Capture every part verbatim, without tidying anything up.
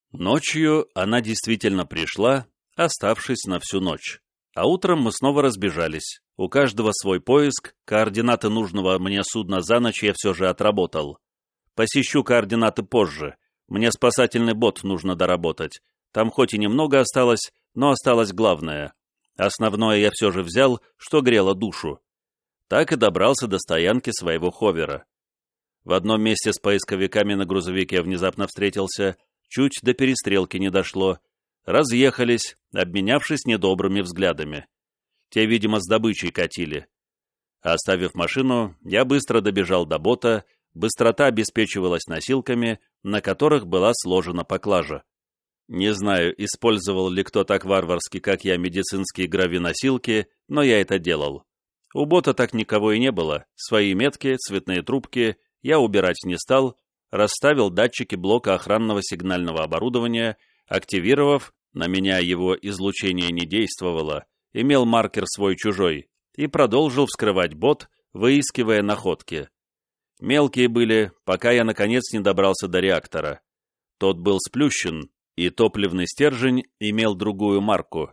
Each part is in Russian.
Ночью она действительно пришла, оставшись на всю ночь. А утром мы снова разбежались. У каждого свой поиск, координаты нужного мне судна за ночь я все же отработал. Посещу координаты позже. Мне спасательный бот нужно доработать. Там хоть и немного осталось, но осталось главное. Основное я все же взял, что грело душу. Так и добрался до стоянки своего ховера. В одном месте с поисковиками на грузовике внезапно встретился, чуть до перестрелки не дошло. Разъехались, обменявшись недобрыми взглядами. Те, видимо, с добычей катили. Оставив машину, я быстро добежал до бота, быстрота обеспечивалась носилками, на которых была сложена поклажа. Не знаю, использовал ли кто так варварски, как я, медицинские гравиносилки, но я это делал. У бота так никого и не было, свои метки, цветные трубки я убирать не стал, расставил датчики блока охранного сигнального оборудования, активировав, на меня его излучение не действовало, имел маркер свой-чужой, и продолжил вскрывать бот, выискивая находки. Мелкие были, пока я наконец не добрался до реактора. Тот был сплющен, и топливный стержень имел другую марку.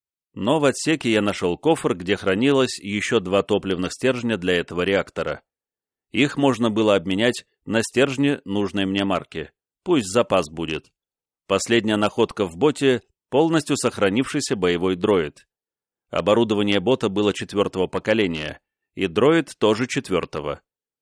Но в отсеке я нашел кофр, где хранилось еще два топливных стержня для этого реактора. Их можно было обменять на стержни нужной мне марки. Пусть запас будет. Последняя находка в боте — полностью сохранившийся боевой дроид. Оборудование бота было четвертого поколения, и дроид тоже четвертого.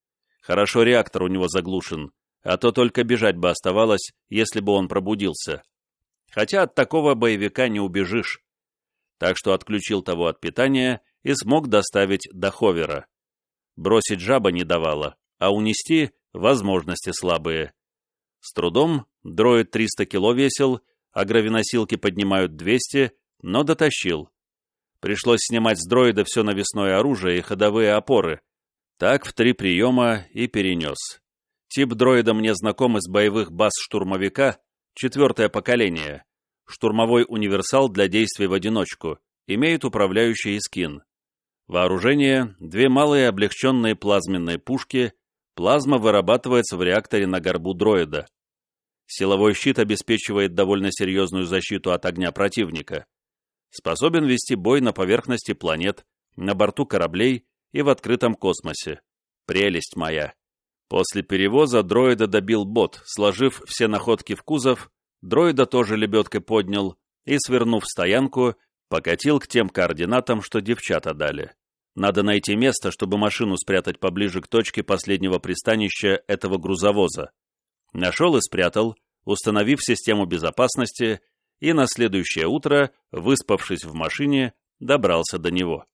Хорошо реактор у него заглушен, а то только бежать бы оставалось, если бы он пробудился. Хотя от такого боевика не убежишь. Так что отключил того от питания и смог доставить до ховера. Бросить жаба не давала, а унести — возможности слабые. С трудом дроид триста кило весил, а гравиносилки поднимают двести, но дотащил. Пришлось снимать с дроида все навесное оружие и ходовые опоры. Так в три приема и перенес. Тип дроида мне знаком из боевых баз штурмовика, четвертое поколение. Штурмовой универсал для действий в одиночку, имеет управляющий эскин. Вооружение — две малые облегченные плазменные пушки, плазма вырабатывается в реакторе на горбу дроида. Силовой щит обеспечивает довольно серьезную защиту от огня противника. Способен вести бой на поверхности планет, на борту кораблей и в открытом космосе. Прелесть моя. После перевоза дроида добил бот, сложив все находки в кузов, дроида тоже лебедкой поднял и, свернув в стоянку, покатил к тем координатам, что девчата дали. Надо найти место, чтобы машину спрятать поближе к точке последнего пристанища этого грузовоза. Нашел и спрятал, установив систему безопасности, и на следующее утро, выспавшись в машине, добрался до него.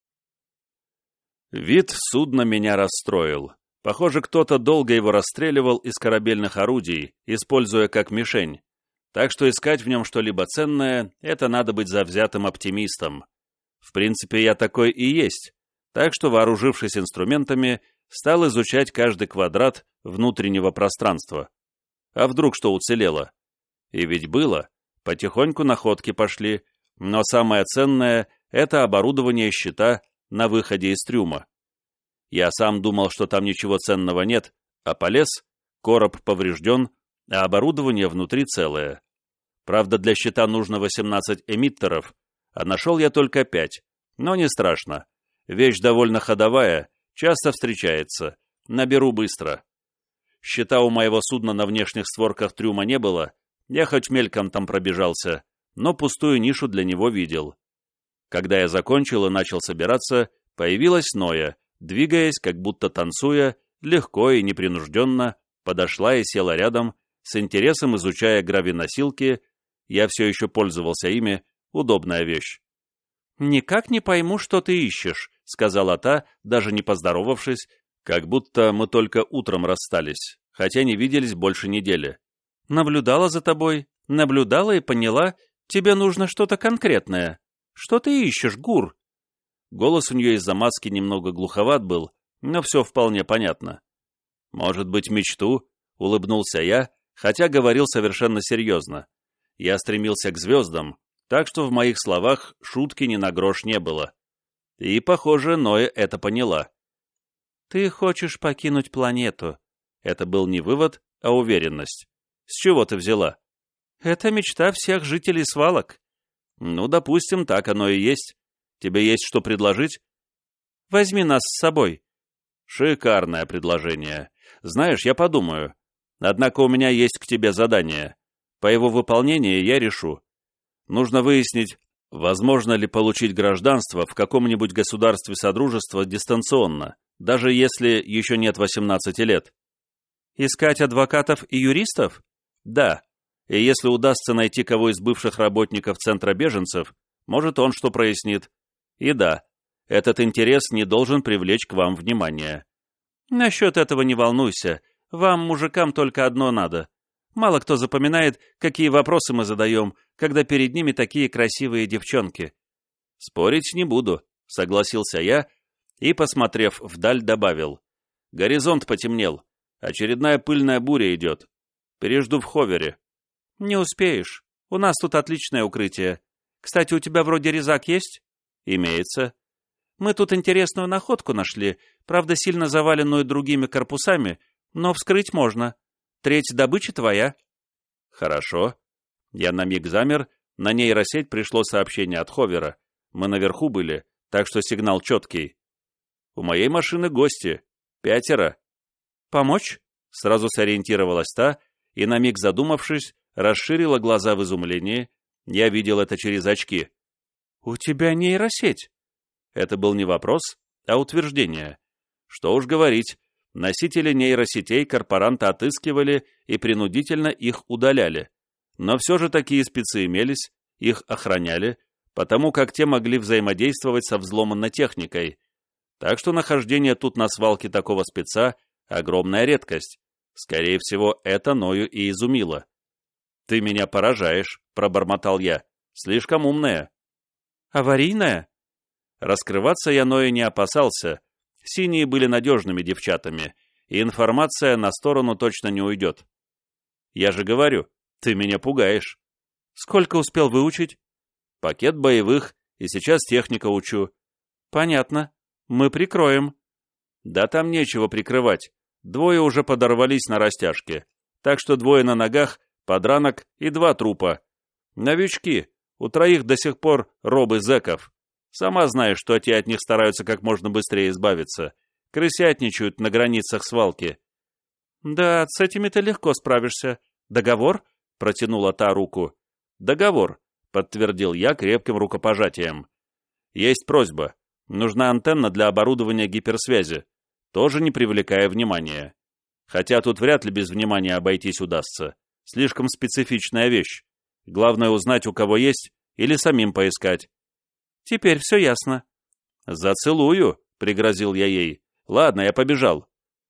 Вид судна меня расстроил. Похоже, кто-то долго его расстреливал из корабельных орудий, используя как мишень. Так что искать в нем что-либо ценное — это надо быть завзятым оптимистом. В принципе, я такой и есть, так что, вооружившись инструментами, стал изучать каждый квадрат внутреннего пространства. А вдруг что уцелело? И ведь было. Потихоньку находки пошли, но самое ценное — это оборудование щита на выходе из трюма. Я сам думал, что там ничего ценного нет, а полез, короб поврежден, а оборудование внутри целое. Правда, для щита нужно восемнадцать эмиттеров, а нашел я только пять, но не страшно. Вещь довольно ходовая, часто встречается, наберу быстро. Щита у моего судна на внешних створках трюма не было, я хоть мельком там пробежался, но пустую нишу для него видел. Когда я закончил и начал собираться, появилась Ноя, двигаясь, как будто танцуя, легко и непринужденно, подошла и села рядом, с интересом изучая гравиносилки. Я все еще пользовался ими, удобная вещь. «Никак не пойму, что ты ищешь», — сказала та, даже не поздоровавшись, как будто мы только утром расстались, хотя не виделись больше недели. «Наблюдала за тобой, наблюдала и поняла, тебе нужно что-то конкретное. Что ты ищешь, Гур?» Голос у нее из-за маски немного глуховат был, но все вполне понятно. «Может быть, мечту?» — улыбнулся я, хотя говорил совершенно серьезно. Я стремился к звездам, так что в моих словах шутки ни на грош не было. И, похоже, Ноя это поняла. «Ты хочешь покинуть планету?» Это был не вывод, а уверенность. «С чего ты взяла?» Это мечта всех жителей свалок. Ну, допустим, так оно и есть. Тебе есть что предложить? Возьми нас с собой. Шикарное предложение. Знаешь, я подумаю. Однако у меня есть к тебе задание. По его выполнении я решу. Нужно выяснить, возможно ли получить гражданство в каком-нибудь государстве Содружества дистанционно, даже если еще нет восемнадцати лет. Искать адвокатов и юристов? Да. И если удастся найти кого из бывших работников Центра беженцев, может, он что прояснит. И да, этот интерес не должен привлечь к вам внимание. Насчет этого не волнуйся. Вам, мужикам, только одно надо. Мало кто запоминает, какие вопросы мы задаем, когда перед ними такие красивые девчонки. Спорить не буду, согласился я и, посмотрев вдаль, добавил. Горизонт потемнел. Очередная пыльная буря идет. Пережду в ховере. Не успеешь. У нас тут отличное укрытие. Кстати, у тебя вроде резак есть? Имеется. Мы тут интересную находку нашли, правда, сильно заваленную другими корпусами, но вскрыть можно. Треть добычи твоя. Хорошо. Я на миг замер, на нейросеть пришло сообщение от ховера. Мы наверху были, так что сигнал четкий. У моей машины гости. Пятеро. Помочь? Сразу сориентировалась та, и на миг задумавшись, расширила глаза в изумлении. Я видел это через очки. «У тебя нейросеть?» Это был не вопрос, а утверждение. Что уж говорить, носители нейросетей корпоранта отыскивали и принудительно их удаляли. Но все же такие спецы имелись, их охраняли, потому как те могли взаимодействовать со взломанной техникой. Так что нахождение тут на свалке такого спеца — огромная редкость. Скорее всего, это Ною и изумило. «Ты меня поражаешь», — пробормотал я. «Слишком умная». «Аварийная?» Раскрываться я Ною не опасался. Синие были надежными девчатами, и информация на сторону точно не уйдет. «Я же говорю, ты меня пугаешь». «Сколько успел выучить?» «Пакет боевых, и сейчас техника учу». «Понятно. Мы прикроем». «Да там нечего прикрывать. Двое уже подорвались на растяжке. Так что двое на ногах, подранок и два трупа. Новички. У троих до сих пор робы зэков. Сама знаешь, что те от них стараются как можно быстрее избавиться. Крысятничают на границах свалки». «Да, с этими ты легко справишься. Договор?» — протянула та руку. «Договор», — подтвердил я крепким рукопожатием. «Есть просьба. Нужна антенна для оборудования гиперсвязи, тоже не привлекая внимания. Хотя тут вряд ли без внимания обойтись удастся. Слишком специфичная вещь. Главное узнать, у кого есть, или самим поискать». «Теперь все ясно». «Зацелую», — пригрозил я ей. «Ладно, я побежал».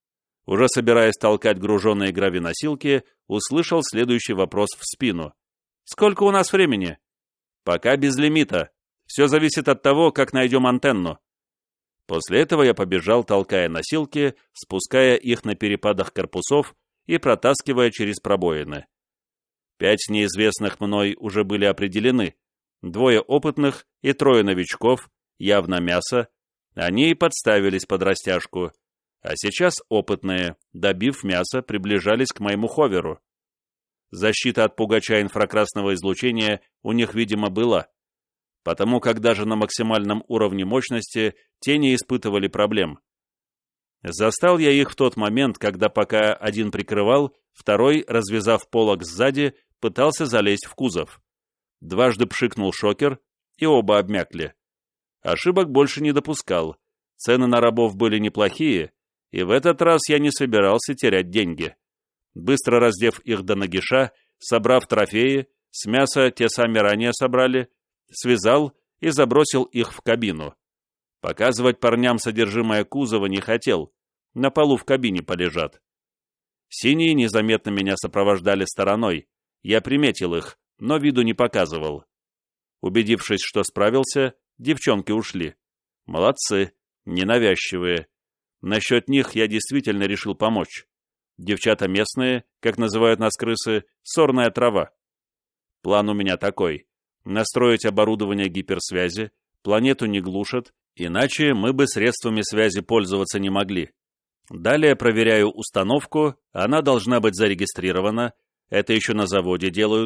Уже собираясь толкать груженные гравиносилки, услышал следующий вопрос в спину. «Сколько у нас времени?» «Пока без лимита. Все зависит от того, как найдем антенну». После этого я побежал, толкая носилки, спуская их на перепадах корпусов и протаскивая через пробоины. Пять неизвестных мной уже были определены. Двое опытных и трое новичков, явно мясо. Они и подставились под растяжку. А сейчас опытные, добив мясо, приближались к моему ховеру. Защита от пугача инфракрасного излучения у них, видимо, была, потому как даже на максимальном уровне мощности те не испытывали проблем. Застал я их в тот момент, когда пока один прикрывал, второй, развязав полог сзади, пытался залезть в кузов. Дважды пшикнул шокер, и оба обмякли. Ошибок больше не допускал. Цены на рабов были неплохие, и в этот раз я не собирался терять деньги. Быстро раздев их до нагиша, собрав трофеи, с мяса те сами ранее собрали, связал и забросил их в кабину. Показывать парням содержимое кузова не хотел, на полу в кабине полежат. Синие незаметно меня сопровождали стороной, я приметил их, но виду не показывал. Убедившись, что справился, девчонки ушли. Молодцы, ненавязчивые. Насчет них я действительно решил помочь. Девчата местные, как называют нас крысы, сорная трава. План у меня такой. Настроить оборудование гиперсвязи, планету не глушат, иначе мы бы средствами связи пользоваться не могли. Далее проверяю установку, она должна быть зарегистрирована, это еще на заводе делают.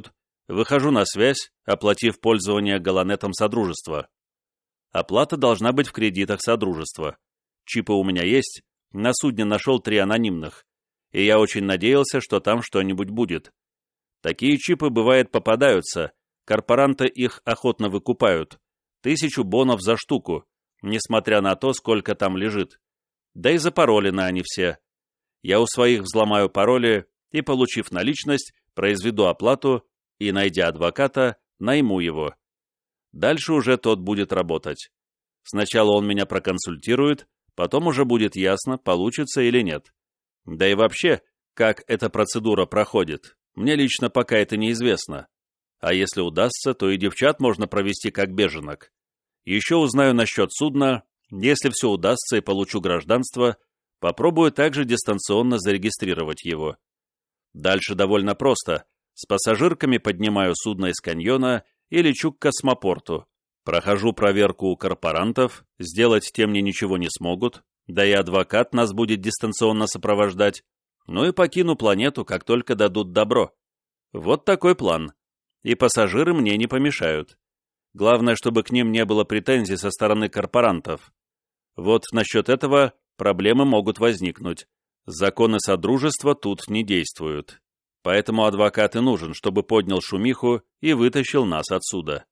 Выхожу на связь, оплатив пользование Галанетом Содружества. Оплата должна быть в кредитах Содружества. Чипы у меня есть, на судне нашел три анонимных, и я очень надеялся, что там что-нибудь будет. Такие чипы, бывает, попадаются, корпоранты их охотно выкупают. Тысячу бонов за штуку, несмотря на то, сколько там лежит. Да и запаролены они все. Я у своих взломаю пароли и, получив наличность, произведу оплату и, найдя адвоката, найму его. Дальше уже тот будет работать. Сначала он меня проконсультирует, потом уже будет ясно, получится или нет. Да и вообще, как эта процедура проходит, мне лично пока это неизвестно. А если удастся, то и девчат можно провести как беженок. Еще узнаю насчет судна, если все удастся и получу гражданство, попробую также дистанционно зарегистрировать его. Дальше довольно просто. С пассажирками поднимаю судно из каньона и лечу к космопорту. Прохожу проверку у корпорантов, сделать те мне ничего не смогут, да и адвокат нас будет дистанционно сопровождать, ну и покину планету, как только дадут добро. Вот такой план. И пассажиры мне не помешают. Главное, чтобы к ним не было претензий со стороны корпорантов. Вот насчет этого проблемы могут возникнуть. Законы Содружества тут не действуют. Поэтому адвокат и нужен, чтобы поднял шумиху и вытащил нас отсюда.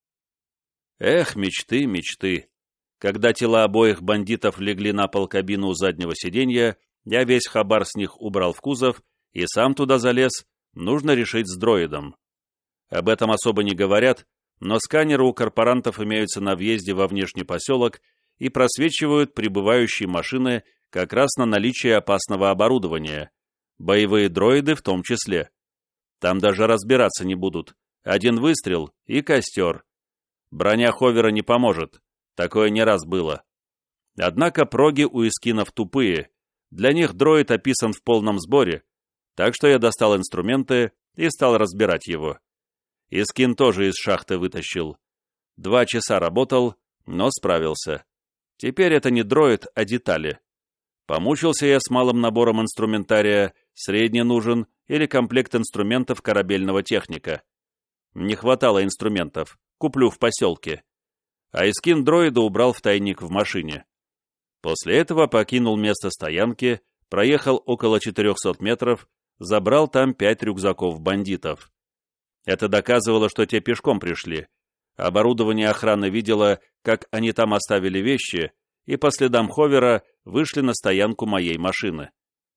Эх, мечты, мечты. Когда тела обоих бандитов легли на пол кабины у заднего сиденья, я весь хабар с них убрал в кузов и сам туда залез, нужно решить с дроидом. Об этом особо не говорят, но сканеры у корпорантов имеются на въезде во внешний поселок и просвечивают прибывающие машины как раз на наличие опасного оборудования, боевые дроиды в том числе. Там даже разбираться не будут. Один выстрел и костер. Броня ховера не поможет. Такое не раз было. Однако проги у эскинов тупые. Для них дроид описан в полном сборе, так что я достал инструменты и стал разбирать его. Эскин тоже из шахты вытащил. Два часа работал, но справился. Теперь это не дроид, а детали. Помучился я с малым набором инструментария, средний нужен или комплект инструментов корабельного техника. Не хватало инструментов, куплю в поселке. А эскин дроида убрал в тайник в машине. После этого покинул место стоянки, проехал около четырехсот метров, забрал там пять рюкзаков бандитов. Это доказывало, что те пешком пришли. Оборудование охраны видело, как они там оставили вещи, и по следам ховера вышли на стоянку моей машины.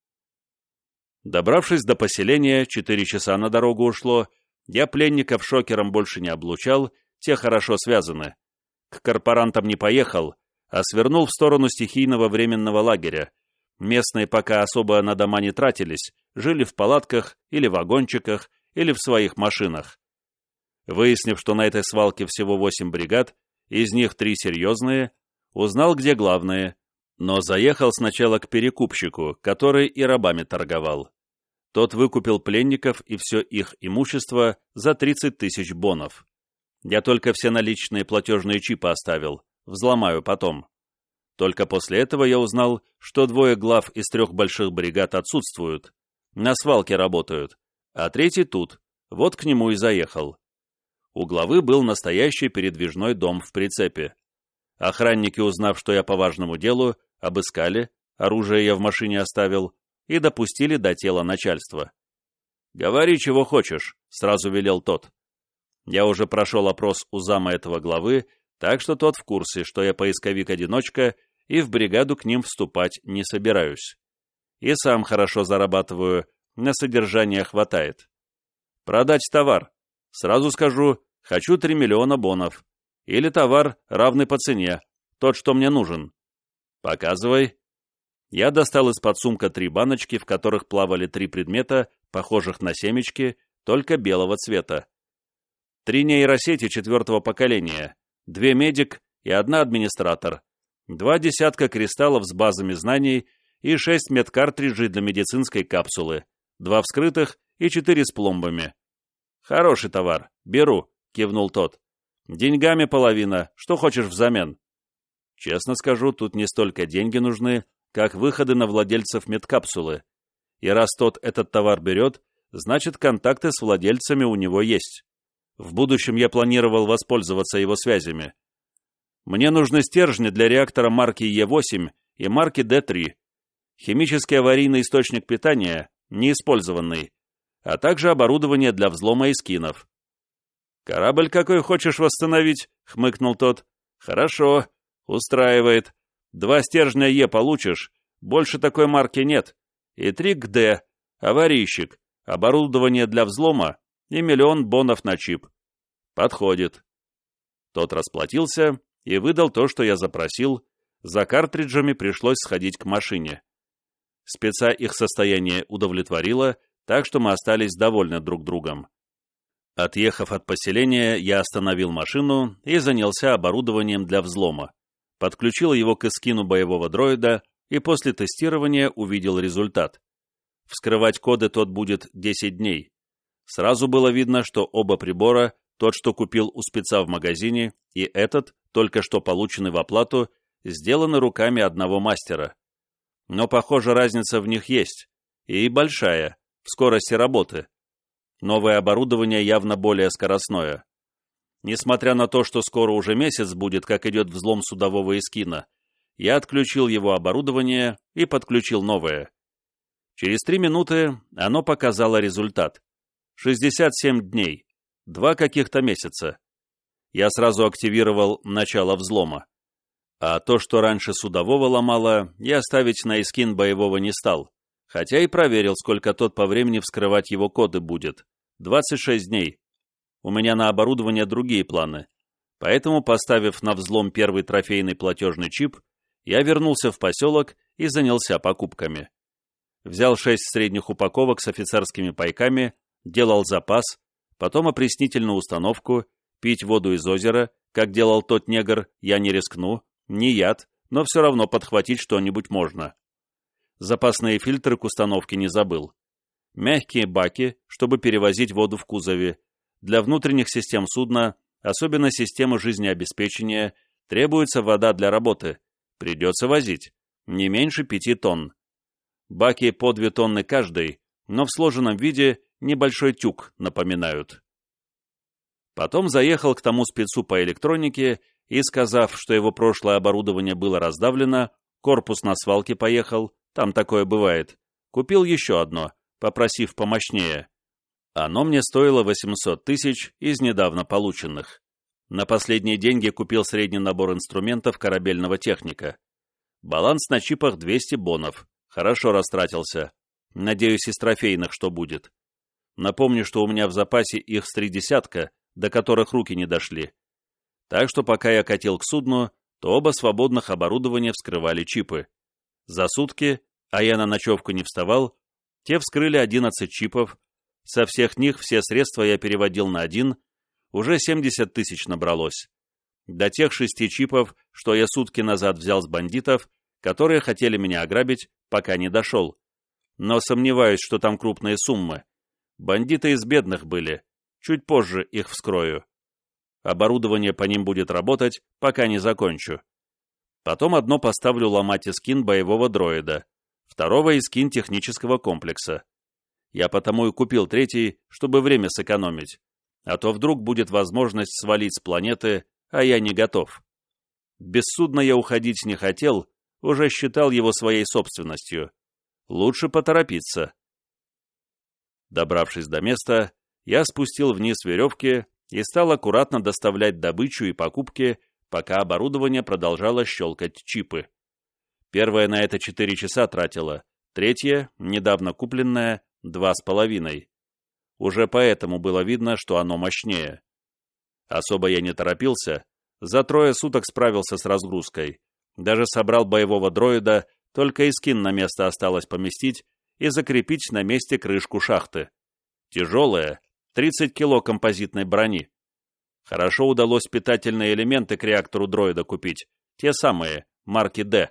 Добравшись до поселения, четыре часа на дорогу ушло, я пленников шокером больше не облучал, те хорошо связаны. К корпорантам не поехал, а свернул в сторону стихийного временного лагеря. Местные пока особо на дома не тратились, жили в палатках или вагончиках, или в своих машинах. Выяснив, что на этой свалке всего восемь бригад, из них три серьезные, узнал, где главные, но заехал сначала к перекупщику, который и рабами торговал. Тот выкупил пленников и все их имущество за тридцать тысяч бонов. Я только все наличные платежные чипы оставил, взломаю потом. Только после этого я узнал, что двое глав из трех больших бригад отсутствуют, на свалке работают, а третий тут, вот к нему и заехал. У главы был настоящий передвижной дом в прицепе. Охранники, узнав, что я по важному делу, обыскали, оружие я в машине оставил, и допустили до тела начальства. «Говори, чего хочешь», — сразу велел тот. Я уже прошел опрос у зама этого главы, так что тот в курсе, что я поисковик-одиночка и в бригаду к ним вступать не собираюсь. И сам хорошо зарабатываю, на содержание хватает. Продать товар. Сразу скажу, хочу три миллиона бонов. Или товар, равный по цене, тот, что мне нужен. Показывай. Я достал из-под сумка три баночки, в которых плавали три предмета, похожих на семечки, только белого цвета. Три нейросети четвертого поколения, две медик и одна администратор, два десятка кристаллов с базами знаний и шесть медкартриджей для медицинской капсулы, два вскрытых и четыре с пломбами. «Хороший товар, беру», — кивнул тот. «Деньгами половина, что хочешь взамен?» Честно скажу, тут не столько деньги нужны, как выходы на владельцев медкапсулы. И раз тот этот товар берет, Значит, контакты с владельцами у него есть. В будущем я планировал воспользоваться его связями. Мне нужны стержни для реактора марки Е восемь и марки Д три, химический аварийный источник питания, неиспользованный, а также оборудование для взлома эскинов. «Корабль какой хочешь восстановить?» — хмыкнул тот. «Хорошо, устраивает. Два стержня Е получишь, больше такой марки нет. И три к Д, аварийщик, оборудование для взлома и миллион бонов на чип. Подходит». Тот расплатился и выдал то, что я запросил. За картриджами пришлось сходить к машине. Спеца их состояние удовлетворило, так что мы остались довольны друг другом. Отъехав от поселения, я остановил машину и занялся оборудованием для взлома. Подключил его к эскину боевого дроида и после тестирования увидел результат. Вскрывать коды тот будет десять дней. Сразу было видно, что оба прибора, тот, что купил у спеца в магазине, и этот, только что полученный в оплату, сделаны руками одного мастера. Но, похоже, разница в них есть, и большая, в скорости работы. Новое оборудование явно более скоростное. Несмотря на то, что скоро уже месяц будет, как идет взлом судового эскина, я отключил его оборудование и подключил новое. Через три минуты оно показало результат. шестьдесят семь дней, два каких-то месяца. Я сразу активировал начало взлома. А то, что раньше судового ломало, я ставить на эскин боевого не стал, хотя и проверил, сколько тот по времени вскрывать его коды будет. двадцать шесть дней. У меня на оборудование другие планы. Поэтому, поставив на взлом первый трофейный платежный чип, я вернулся в поселок и занялся покупками. Взял шесть средних упаковок с офицерскими пайками, делал запас, потом опреснительную установку, пить воду из озера, как делал тот негр, я не рискну, не яд, но все равно подхватить что-нибудь можно. Запасные фильтры к установке не забыл. Мягкие баки, чтобы перевозить воду в кузове. Для внутренних систем судна, особенно системы жизнеобеспечения, требуется вода для работы. Придется возить. Не меньше пяти тонн. Баки по две тонны каждый, но в сложенном виде небольшой тюк напоминают. Потом заехал к тому спецу по электронике и, сказав, что его прошлое оборудование было раздавлено, корпус на свалке поехал, там такое бывает, купил еще одно, попросив помощнее. Оно мне стоило восемьсот тысяч из недавно полученных. На последние деньги купил средний набор инструментов корабельного техника. Баланс на чипах двести бонов. Хорошо растратился. Надеюсь, из трофейных что будет. Напомню, что у меня в запасе их с три десятка, до которых руки не дошли. Так что пока я катил к судну, то оба свободных оборудования вскрывали чипы. За сутки, а я на ночевку не вставал, те вскрыли одиннадцать чипов. Со всех них все средства я переводил на один, уже семьдесят тысяч набралось. До тех шести чипов, что я сутки назад взял с бандитов, которые хотели меня ограбить, пока не дошел. Но сомневаюсь, что там крупные суммы. Бандиты из бедных были. Чуть позже их вскрою. Оборудование по ним будет работать, пока не закончу. Потом одно поставлю ломать эскин боевого дроида, второго эскин технического комплекса. Я потому и купил третий, чтобы время сэкономить. А то вдруг будет возможность свалить с планеты, а я не готов. Без судна я уходить не хотел, уже считал его своей собственностью. Лучше поторопиться. Добравшись до места, я спустил вниз веревки и стал аккуратно доставлять добычу и покупки, пока оборудование продолжало щелкать чипы. Первое на это четыре часа тратило, третье, недавно купленное, два с половиной. Уже поэтому было видно, что оно мощнее. Особо я не торопился, за трое суток справился с разгрузкой. Даже собрал боевого дроида, только эскин на место осталось поместить и закрепить на месте крышку шахты. Тяжелая, тридцать кило композитной брони. Хорошо удалось питательные элементы к реактору дроида купить, те самые, марки Д.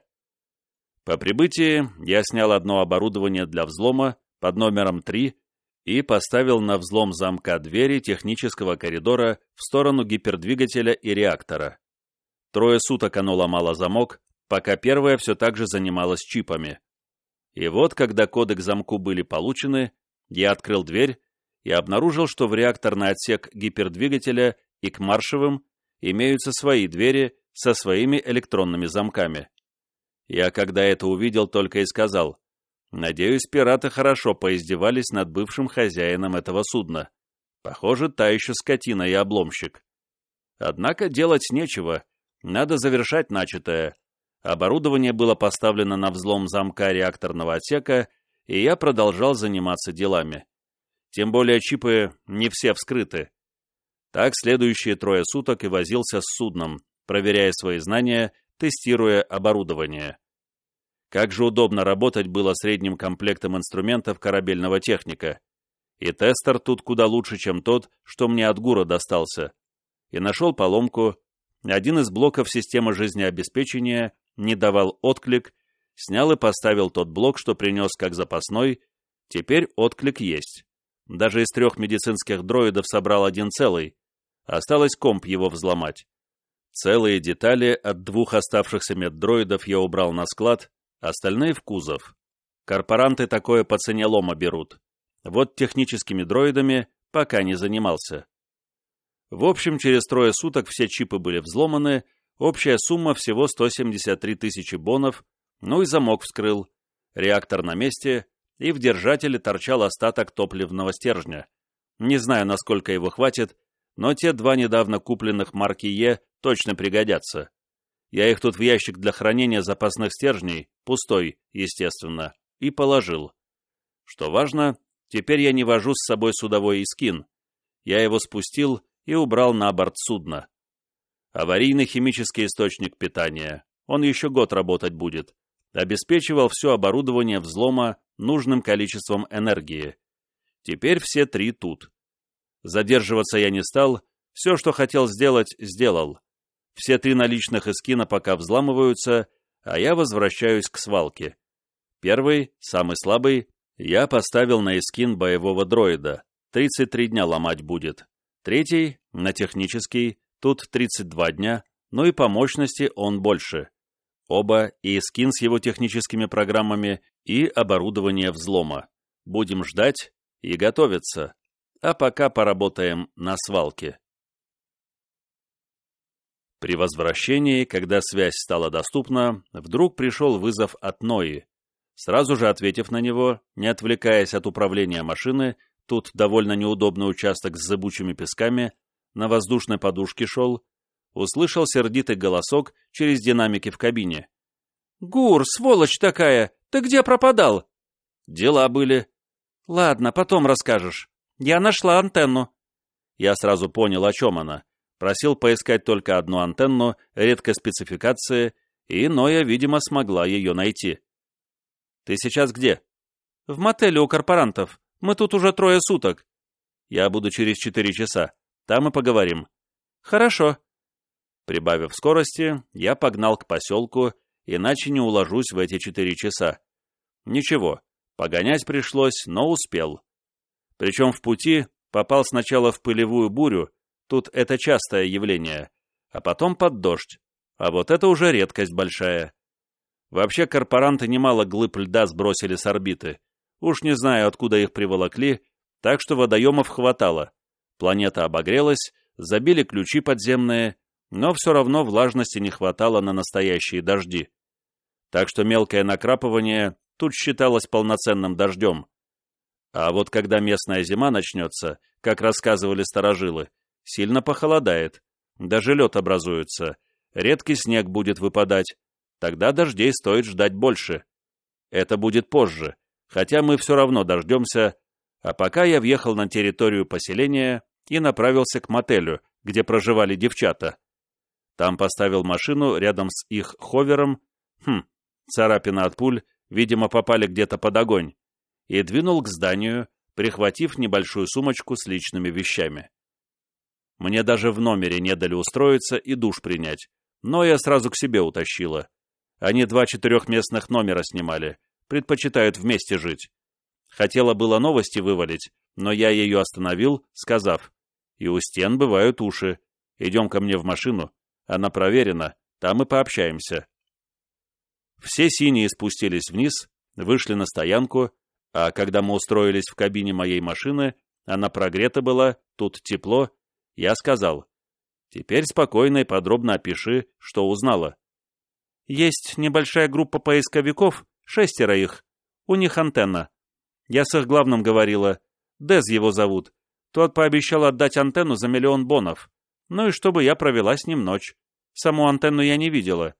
По прибытии я снял одно оборудование для взлома под номером три и поставил на взлом замка двери технического коридора в сторону гипердвигателя и реактора. Трое суток оно ломало замок, пока первое все так же занималось чипами. И вот, когда коды к замку были получены, Я открыл дверь и обнаружил, что в реакторный отсек гипердвигателя и к маршевым имеются свои двери со своими электронными замками. Я, когда это увидел, только и сказал: «Надеюсь, пираты хорошо поиздевались над бывшим хозяином этого судна. Похоже, та еще скотина и обломщик». Однако делать нечего, надо завершать начатое. Оборудование было поставлено на взлом замка реакторного отсека, и я продолжал заниматься делами. Тем более чипы не все вскрыты. Так следующие трое суток и возился с судном, проверяя свои знания, тестируя оборудование. Как же удобно работать было средним комплектом инструментов корабельного техника. И тестер тут куда лучше, чем тот, что мне от ГУРа достался. И нашел поломку. Один из блоков системы жизнеобеспечения не давал отклик, снял и поставил тот блок, что принес как запасной. Теперь отклик есть. Даже из трех медицинских дроидов собрал один целый. Осталось комп его взломать. Целые детали от двух оставшихся меддроидов я убрал на склад, остальные в кузов. Корпоранты такое по цене лома берут. Вот техническими дроидами пока не занимался. В общем, через трое суток все чипы были взломаны, общая сумма всего сто семьдесят три тысячи бонов, ну и замок вскрыл, реактор на месте, и в держателе торчал остаток топливного стержня. Не знаю, насколько его хватит, но те два недавно купленных марки Е точно пригодятся. Я их тут в ящик для хранения запасных стержней, пустой, естественно, и положил. Что важно, теперь я не вожу с собой судовой искин. Я его спустил и убрал на борт судна. Аварийный химический источник питания. Он еще год работать будет. Обеспечивал все оборудование взлома нужным количеством энергии. Теперь все три тут. Задерживаться я не стал, все, что хотел сделать, сделал. Все три наличных эскина пока взламываются, а я возвращаюсь к свалке. Первый, самый слабый, я поставил на эскин боевого дроида. тридцать три дня ломать будет. Третий, на технический, тут тридцать два дня, но и по мощности он больше. Оба, и эскин с его техническими программами, и оборудование взлома. Будем ждать и готовиться. А пока поработаем на свалке. При возвращении, когда связь стала доступна, вдруг пришел вызов от Нои. Сразу же ответив на него, не отвлекаясь от управления машины, тут довольно неудобный участок с зыбучими песками, на воздушной подушке шел, услышал сердитый голосок через динамики в кабине. «Гур, сволочь такая! Ты где пропадал?» «Дела были». «Ладно, потом расскажешь. Я нашла антенну». Я сразу понял, о чем она. Просил поискать только одну антенну редкой спецификации, и Ноя, видимо, смогла ее найти. «Ты сейчас где?» «В мотеле у корпорантов. Мы тут уже трое суток». «Я буду через четыре часа. Там и поговорим». «Хорошо». Прибавив скорости, я погнал к поселку, иначе не уложусь в эти четыре часа. Ничего, погонять пришлось, но успел. Причем в пути попал сначала в пылевую бурю, тут это частое явление, а потом под дождь, а вот это уже редкость большая. Вообще корпоранты немало глыб льда сбросили с орбиты. Уж не знаю, откуда их приволокли, так что водоемов хватало. Планета обогрелась, забили ключи подземные, но все равно влажности не хватало на настоящие дожди. Так что мелкое накрапывание тут считалось полноценным дождем. А вот когда местная зима начнется, как рассказывали старожилы, сильно похолодает, даже лед образуется, редкий снег будет выпадать, тогда дождей стоит ждать больше. Это будет позже, хотя мы все равно дождемся, а пока я въехал на территорию поселения и направился к мотелю, где проживали девчата. Там поставил машину рядом с их ховером, хм, царапина от пуль, видимо, попали где-то под огонь, и двинул к зданию, прихватив небольшую сумочку с личными вещами. Мне даже в номере не дали устроиться и душ принять, но я сразу к себе утащила. Они два четырехместных номера снимали, предпочитают вместе жить. Хотела было новости вывалить, но я ее остановил, сказав: «И у стен бывают уши. Идем ко мне в машину, она проверена, там и пообщаемся». Все синие спустились вниз, вышли на стоянку, А когда мы устроились в кабине моей машины, она прогрета была, тут тепло, я сказал: «Теперь спокойно и подробно опиши, что узнала». Есть небольшая группа поисковиков, шестеро их. У них антенна. Я с их главным говорила. Дез его зовут. Тот пообещал отдать антенну за миллион бонов. Ну и чтобы я провела с ним ночь. Саму антенну я не видела.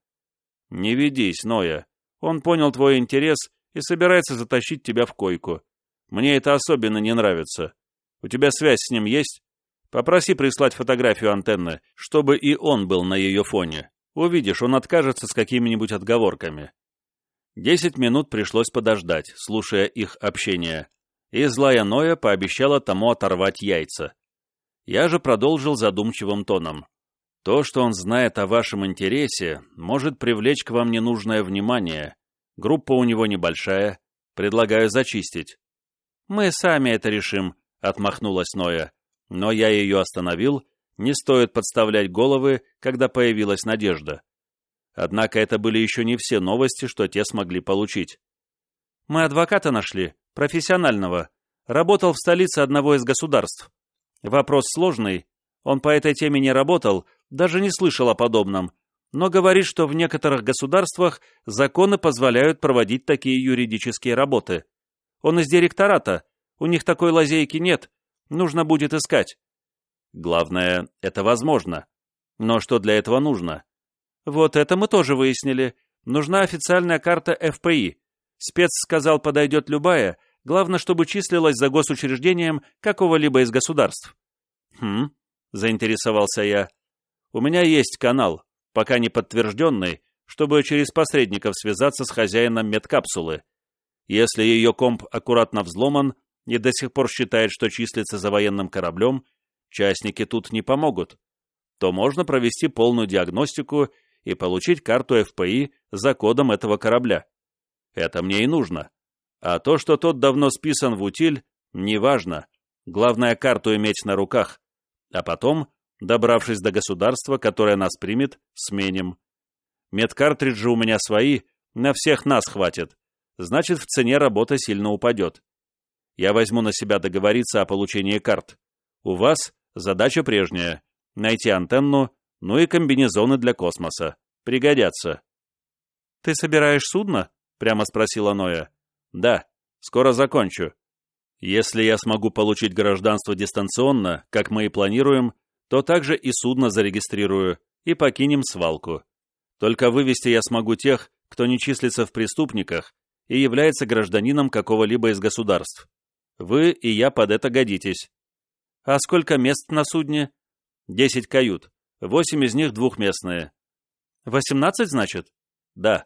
Не ведись, Ноя. Он понял твой интерес и собирается затащить тебя в койку. Мне это особенно не нравится. У тебя связь с ним есть? Попроси прислать фотографию антенны, чтобы и он был на ее фоне. Увидишь, он откажется с какими-нибудь отговорками. Десять минут пришлось подождать, слушая их общение, и злая Ноя пообещала тому оторвать яйца. Я же продолжил задумчивым тоном. То, что он знает о вашем интересе, может привлечь к вам ненужное внимание. Группа у него небольшая. Предлагаю зачистить. Мы сами это решим, — отмахнулась Ноя. Но я ее остановил. Не стоит подставлять головы, когда появилась надежда. Однако это были еще не все новости, что те смогли получить. Мы адвоката нашли, профессионального. Работал в столице одного из государств. Вопрос сложный. Он по этой теме не работал, даже не слышал о подобном, но говорит, что в некоторых государствах законы позволяют проводить такие юридические работы. Он из директората, у них такой лазейки нет, нужно будет искать. Главное, это возможно. Но что для этого нужно? Вот это мы тоже выяснили. Нужна официальная карта эф пэ и. Спец сказал, подойдет любая, главное, чтобы числилась за госучреждением какого-либо из государств. Хм, заинтересовался я. У меня есть канал, пока не подтвержденный, чтобы через посредников связаться с хозяином медкапсулы. Если ее комп аккуратно взломан и до сих пор считает, что числится за военным кораблем, частники тут не помогут, то можно провести полную диагностику и получить карту эф пэ и за кодом этого корабля. Это мне и нужно. А то, что тот давно списан в утиль, неважно. Главное, карту иметь на руках. А потом, добравшись до государства, которое нас примет, сменим. Медкартриджи у меня свои, на всех нас хватит. Значит, в цене работа сильно упадет. Я возьму на себя договориться о получении карт. У вас задача прежняя — найти антенну, ну и комбинезоны для космоса. Пригодятся. — Ты собираешь судно? — прямо спросила Ноя. — Да, скоро закончу. Если я смогу получить гражданство дистанционно, как мы и планируем, то также и судно зарегистрирую и покинем свалку. Только вывести я смогу тех, кто не числится в преступниках и является гражданином какого-либо из государств. Вы и я под это годитесь. А сколько мест на судне? Десять кают. Восемь из них двухместные. Восемнадцать, значит? Да.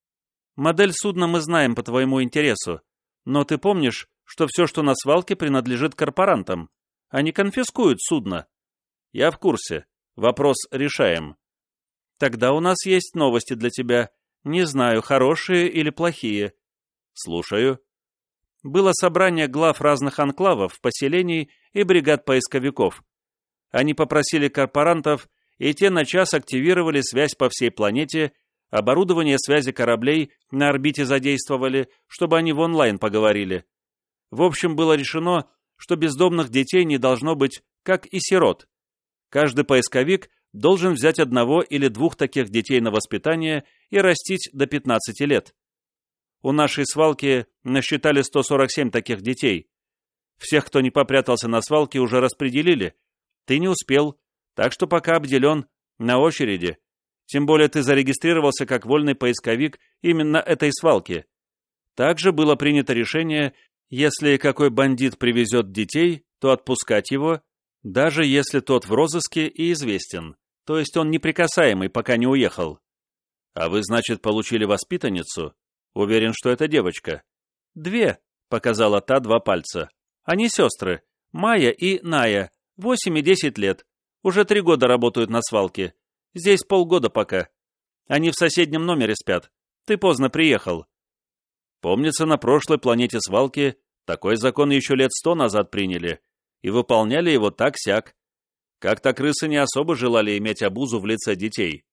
Модель судна мы знаем по твоему интересу, но ты помнишь, что все, что на свалке, принадлежит корпорантам. Они конфискуют судно. Я в курсе. Вопрос решаем. Тогда у нас есть новости для тебя. Не знаю, хорошие или плохие. Слушаю. Было собрание глав разных анклавов, поселений и бригад поисковиков. Они попросили корпорантов, и те на час активировали связь по всей планете, оборудование связи кораблей на орбите задействовали, чтобы они в онлайн поговорили. В общем, было решено, что бездомных детей не должно быть, как и сирот. Каждый поисковик должен взять одного или двух таких детей на воспитание и растить до пятнадцати лет. У нашей свалки насчитали сто сорок семь таких детей. Всех, кто не попрятался на свалке, уже распределили. Ты не успел, так что пока обделен, на очереди. Тем более ты зарегистрировался как вольный поисковик именно этой свалки. Также было принято решение, если какой бандит привезет детей, то отпускать его, даже если тот в розыске и известен, то есть он неприкасаемый, пока не уехал. А вы, значит, получили воспитанницу? Уверен, что это девочка. Две, показала та два пальца. Они сестры, Майя и Ная, восемь и десять лет. Уже три года работают на свалке. Здесь полгода пока. Они в соседнем номере спят. Ты поздно приехал. Помнится, на прошлой планете свалки такой закон еще лет сто назад приняли, и выполняли его так-сяк. Как-то крысы не особо желали иметь обузу в лице детей.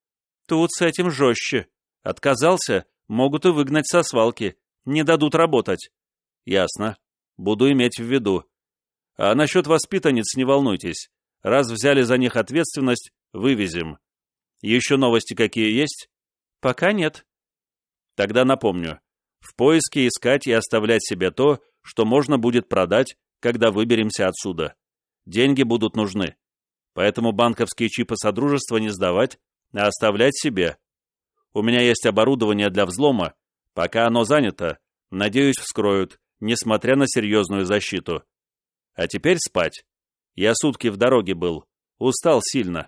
Тут с этим жестче. Отказался, могут и выгнать со свалки, не дадут работать. Ясно. Буду иметь в виду. А насчет воспитанниц не волнуйтесь. Раз взяли за них ответственность, вывезем. Еще новости какие есть? Пока нет. Тогда напомню. В поиске искать и оставлять себе то, что можно будет продать, когда выберемся отсюда. Деньги будут нужны. Поэтому банковские чипы Содружества не сдавать, а оставлять себе. У меня есть оборудование для взлома. Пока оно занято, надеюсь, вскроют, несмотря на серьезную защиту. А теперь спать. Я сутки в дороге был. Устал сильно.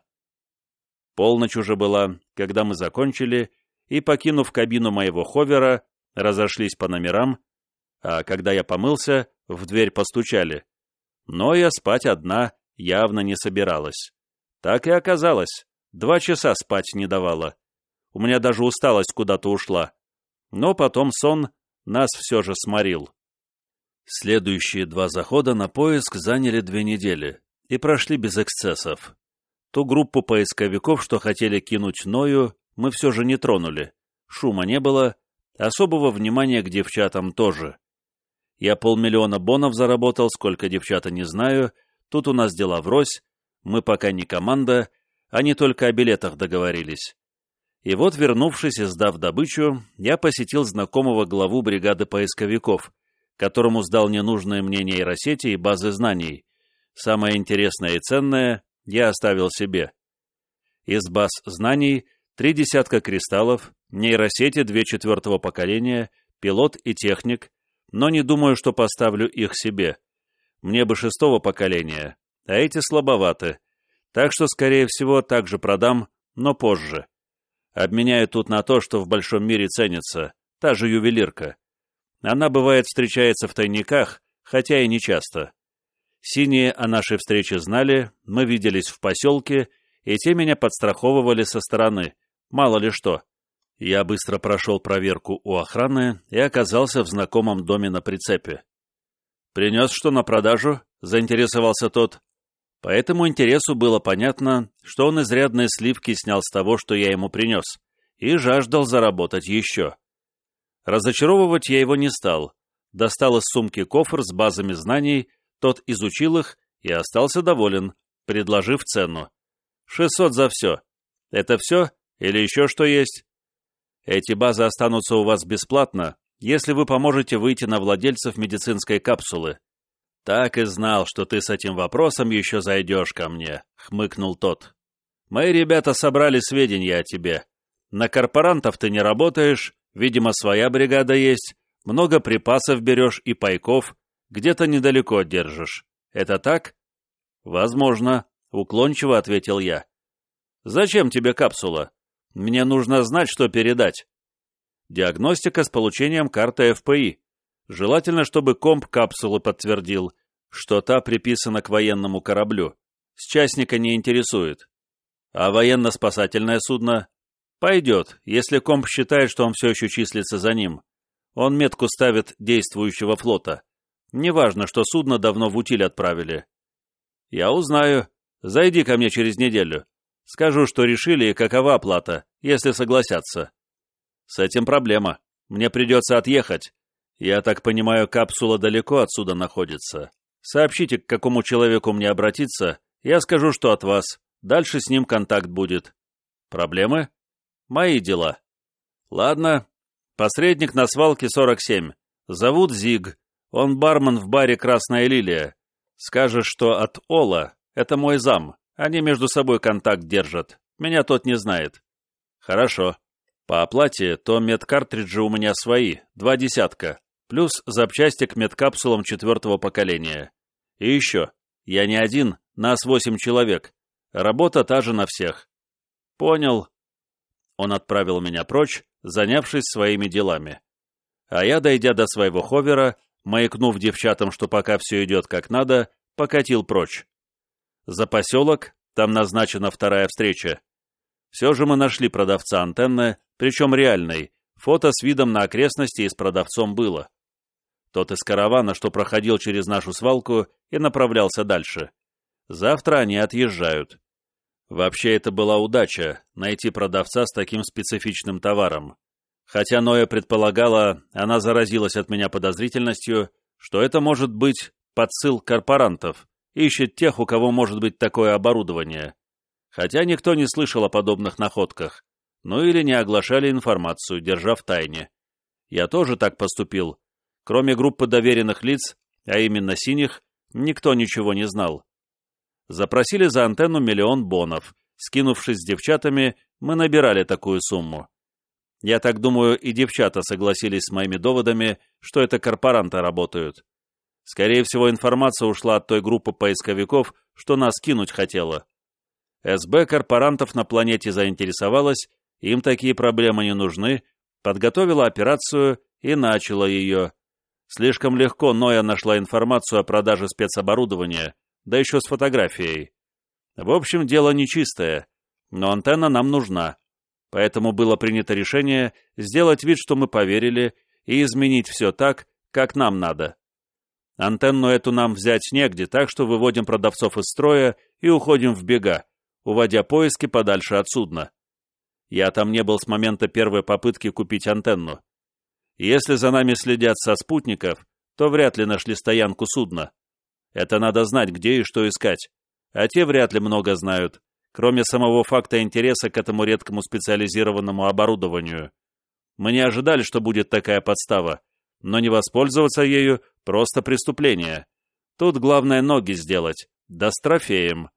Полночь уже была, когда мы закончили, и, покинув кабину моего ховера, разошлись по номерам, а когда я помылся, в дверь постучали. Но я спать одна явно не собиралась. Так и оказалось. Два часа спать не давала. У меня даже усталость куда-то ушла. Но потом сон нас все же сморил. Следующие два захода на поиск заняли две недели и прошли без эксцессов. Ту группу поисковиков, что хотели кинуть Ною, мы все же не тронули. Шума не было, особого внимания к девчатам тоже. Я полмиллиона бонов заработал, сколько девчата не знаю, тут у нас дела врозь, мы пока не команда, они только о билетах договорились. И вот, вернувшись и сдав добычу, я посетил знакомого главу бригады поисковиков, которому сдал ненужные мне нейросети и базы знаний. Самое интересное и ценное я оставил себе. Из баз знаний три десятка кристаллов, нейросети две четвертого поколения, пилот и техник, но не думаю, что поставлю их себе. Мне бы шестого поколения, а эти слабоваты, так что, скорее всего, также продам, но позже. Обменяю тут на то, что в большом мире ценится, та же ювелирка. Она, бывает, встречается в тайниках, хотя и не часто. Синие о нашей встрече знали, мы виделись в поселке, и те меня подстраховывали со стороны, мало ли что. Я быстро прошел проверку у охраны и оказался в знакомом доме на прицепе. «Принес что на продажу?» — заинтересовался тот. По этому интересу было понятно, что он изрядные сливки снял с того, что я ему принес, и жаждал заработать еще. Разочаровывать я его не стал. Достал из сумки кофр с базами знаний, тот изучил их и остался доволен, предложив цену. шестьсот за все. Это все? Или еще что есть? Эти базы останутся у вас бесплатно, если вы поможете выйти на владельцев медицинской капсулы. Так и знал, что ты с этим вопросом еще зайдешь ко мне, хмыкнул тот. Мои ребята собрали сведения о тебе. На корпорантов ты не работаешь, видимо, своя бригада есть, много припасов берешь и пайков, где-то недалеко держишь. Это так? Возможно, уклончиво ответил я. Зачем тебе капсула? Мне нужно знать, что передать. Диагностика с получением карты эф пэ и. Желательно, чтобы комп капсулы подтвердил, что та приписана к военному кораблю. С частника не интересует. А военно-спасательное судно? Пойдет, если комп считает, что он все еще числится за ним. Он метку ставит действующего флота. Неважно, что судно давно в утиль отправили. Я узнаю. Зайди ко мне через неделю. Скажу, что решили и какова оплата, если согласятся. С этим проблема. Мне придется отъехать. Я так понимаю, капсула далеко отсюда находится. Сообщите, к какому человеку мне обратиться, я скажу, что от вас. Дальше с ним контакт будет. Проблемы? Мои дела. Ладно. Посредник на свалке сорок семь. Зовут Зиг. Он бармен в баре «Красная лилия». Скажешь, что от Ола. Это мой зам. Они между собой контакт держат. Меня тот не знает. Хорошо. По оплате, то медкартриджи у меня свои, два десятка, плюс запчасти к медкапсулам четвертого поколения. И еще, я не один, нас восемь человек. Работа та же на всех. Понял. Он отправил меня прочь, занявшись своими делами. А я, дойдя до своего ховера, маякнув девчатам, что пока все идет как надо, покатил прочь. За поселок, там назначена вторая встреча. Все же мы нашли продавца антенны, причем реальной, фото с видом на окрестности и с продавцом было. Тот из каравана, что проходил через нашу свалку и направлялся дальше. Завтра они отъезжают. Вообще это была удача, найти продавца с таким специфичным товаром. Хотя Ноя предполагала, она заразилась от меня подозрительностью, что это может быть подсыл корпорантов, ищет тех, у кого может быть такое оборудование. Хотя никто не слышал о подобных находках, ну или не оглашали информацию, держа в тайне. Я тоже так поступил. Кроме группы доверенных лиц, а именно синих, никто ничего не знал. Запросили за антенну миллион бонов. Скинувшись с девчатами, мы набирали такую сумму. Я так думаю, и девчата согласились с моими доводами, что это корпоранты работают. Скорее всего, информация ушла от той группы поисковиков, что нас кинуть хотела. СБ корпорантов на планете заинтересовалась, им такие проблемы не нужны, подготовила операцию и начала ее. Слишком легко Ноя нашла информацию о продаже спецоборудования, да еще с фотографией. В общем, дело нечистое, но антенна нам нужна, поэтому было принято решение сделать вид, что мы поверили, и изменить все так, как нам надо. Антенну эту нам взять негде, так что выводим продавцов из строя и уходим в бега, уводя поиски подальше от судна. Я там не был с момента первой попытки купить антенну. Если за нами следят со спутников, то вряд ли нашли стоянку судна. Это надо знать, где и что искать. А те вряд ли много знают, кроме самого факта интереса к этому редкому специализированному оборудованию. Мы не ожидали, что будет такая подстава, но не воспользоваться ею – просто преступление. Тут главное ноги сделать, да с трофеем.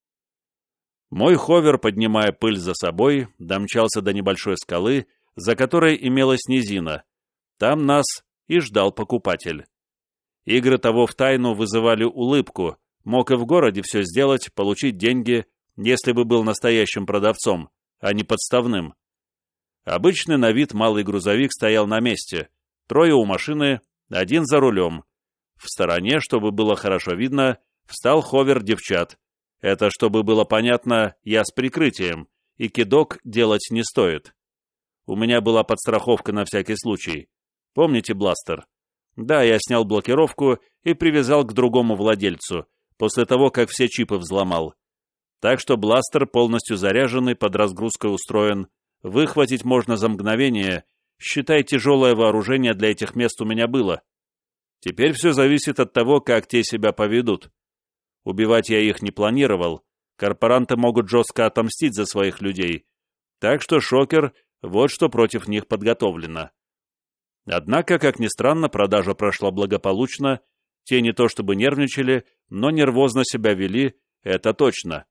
Мой ховер, поднимая пыль за собой, домчался до небольшой скалы, за которой имелась низина. Там нас и ждал покупатель. Игры того в тайну вызывали улыбку. Мог и в городе все сделать, получить деньги, если бы был настоящим продавцом, а не подставным. Обычный на вид малый грузовик стоял на месте. Трое у машины, один за рулем. В стороне, чтобы было хорошо видно, встал ховер девчат. Это, чтобы было понятно, я с прикрытием, и кидок делать не стоит. У меня была подстраховка на всякий случай. Помните бластер? Да, я снял блокировку и привязал к другому владельцу, после того, как все чипы взломал. Так что бластер, полностью заряженный, под разгрузкой устроен. Выхватить можно за мгновение. Считай, тяжелое вооружение для этих мест у меня было. Теперь все зависит от того, как те себя поведут. Убивать я их не планировал. Корпоранты могут жестко отомстить за своих людей. Так что шокер — вот что против них подготовлено. Однако, как ни странно, продажа прошла благополучно. Те не то чтобы нервничали, но нервозно себя вели, это точно.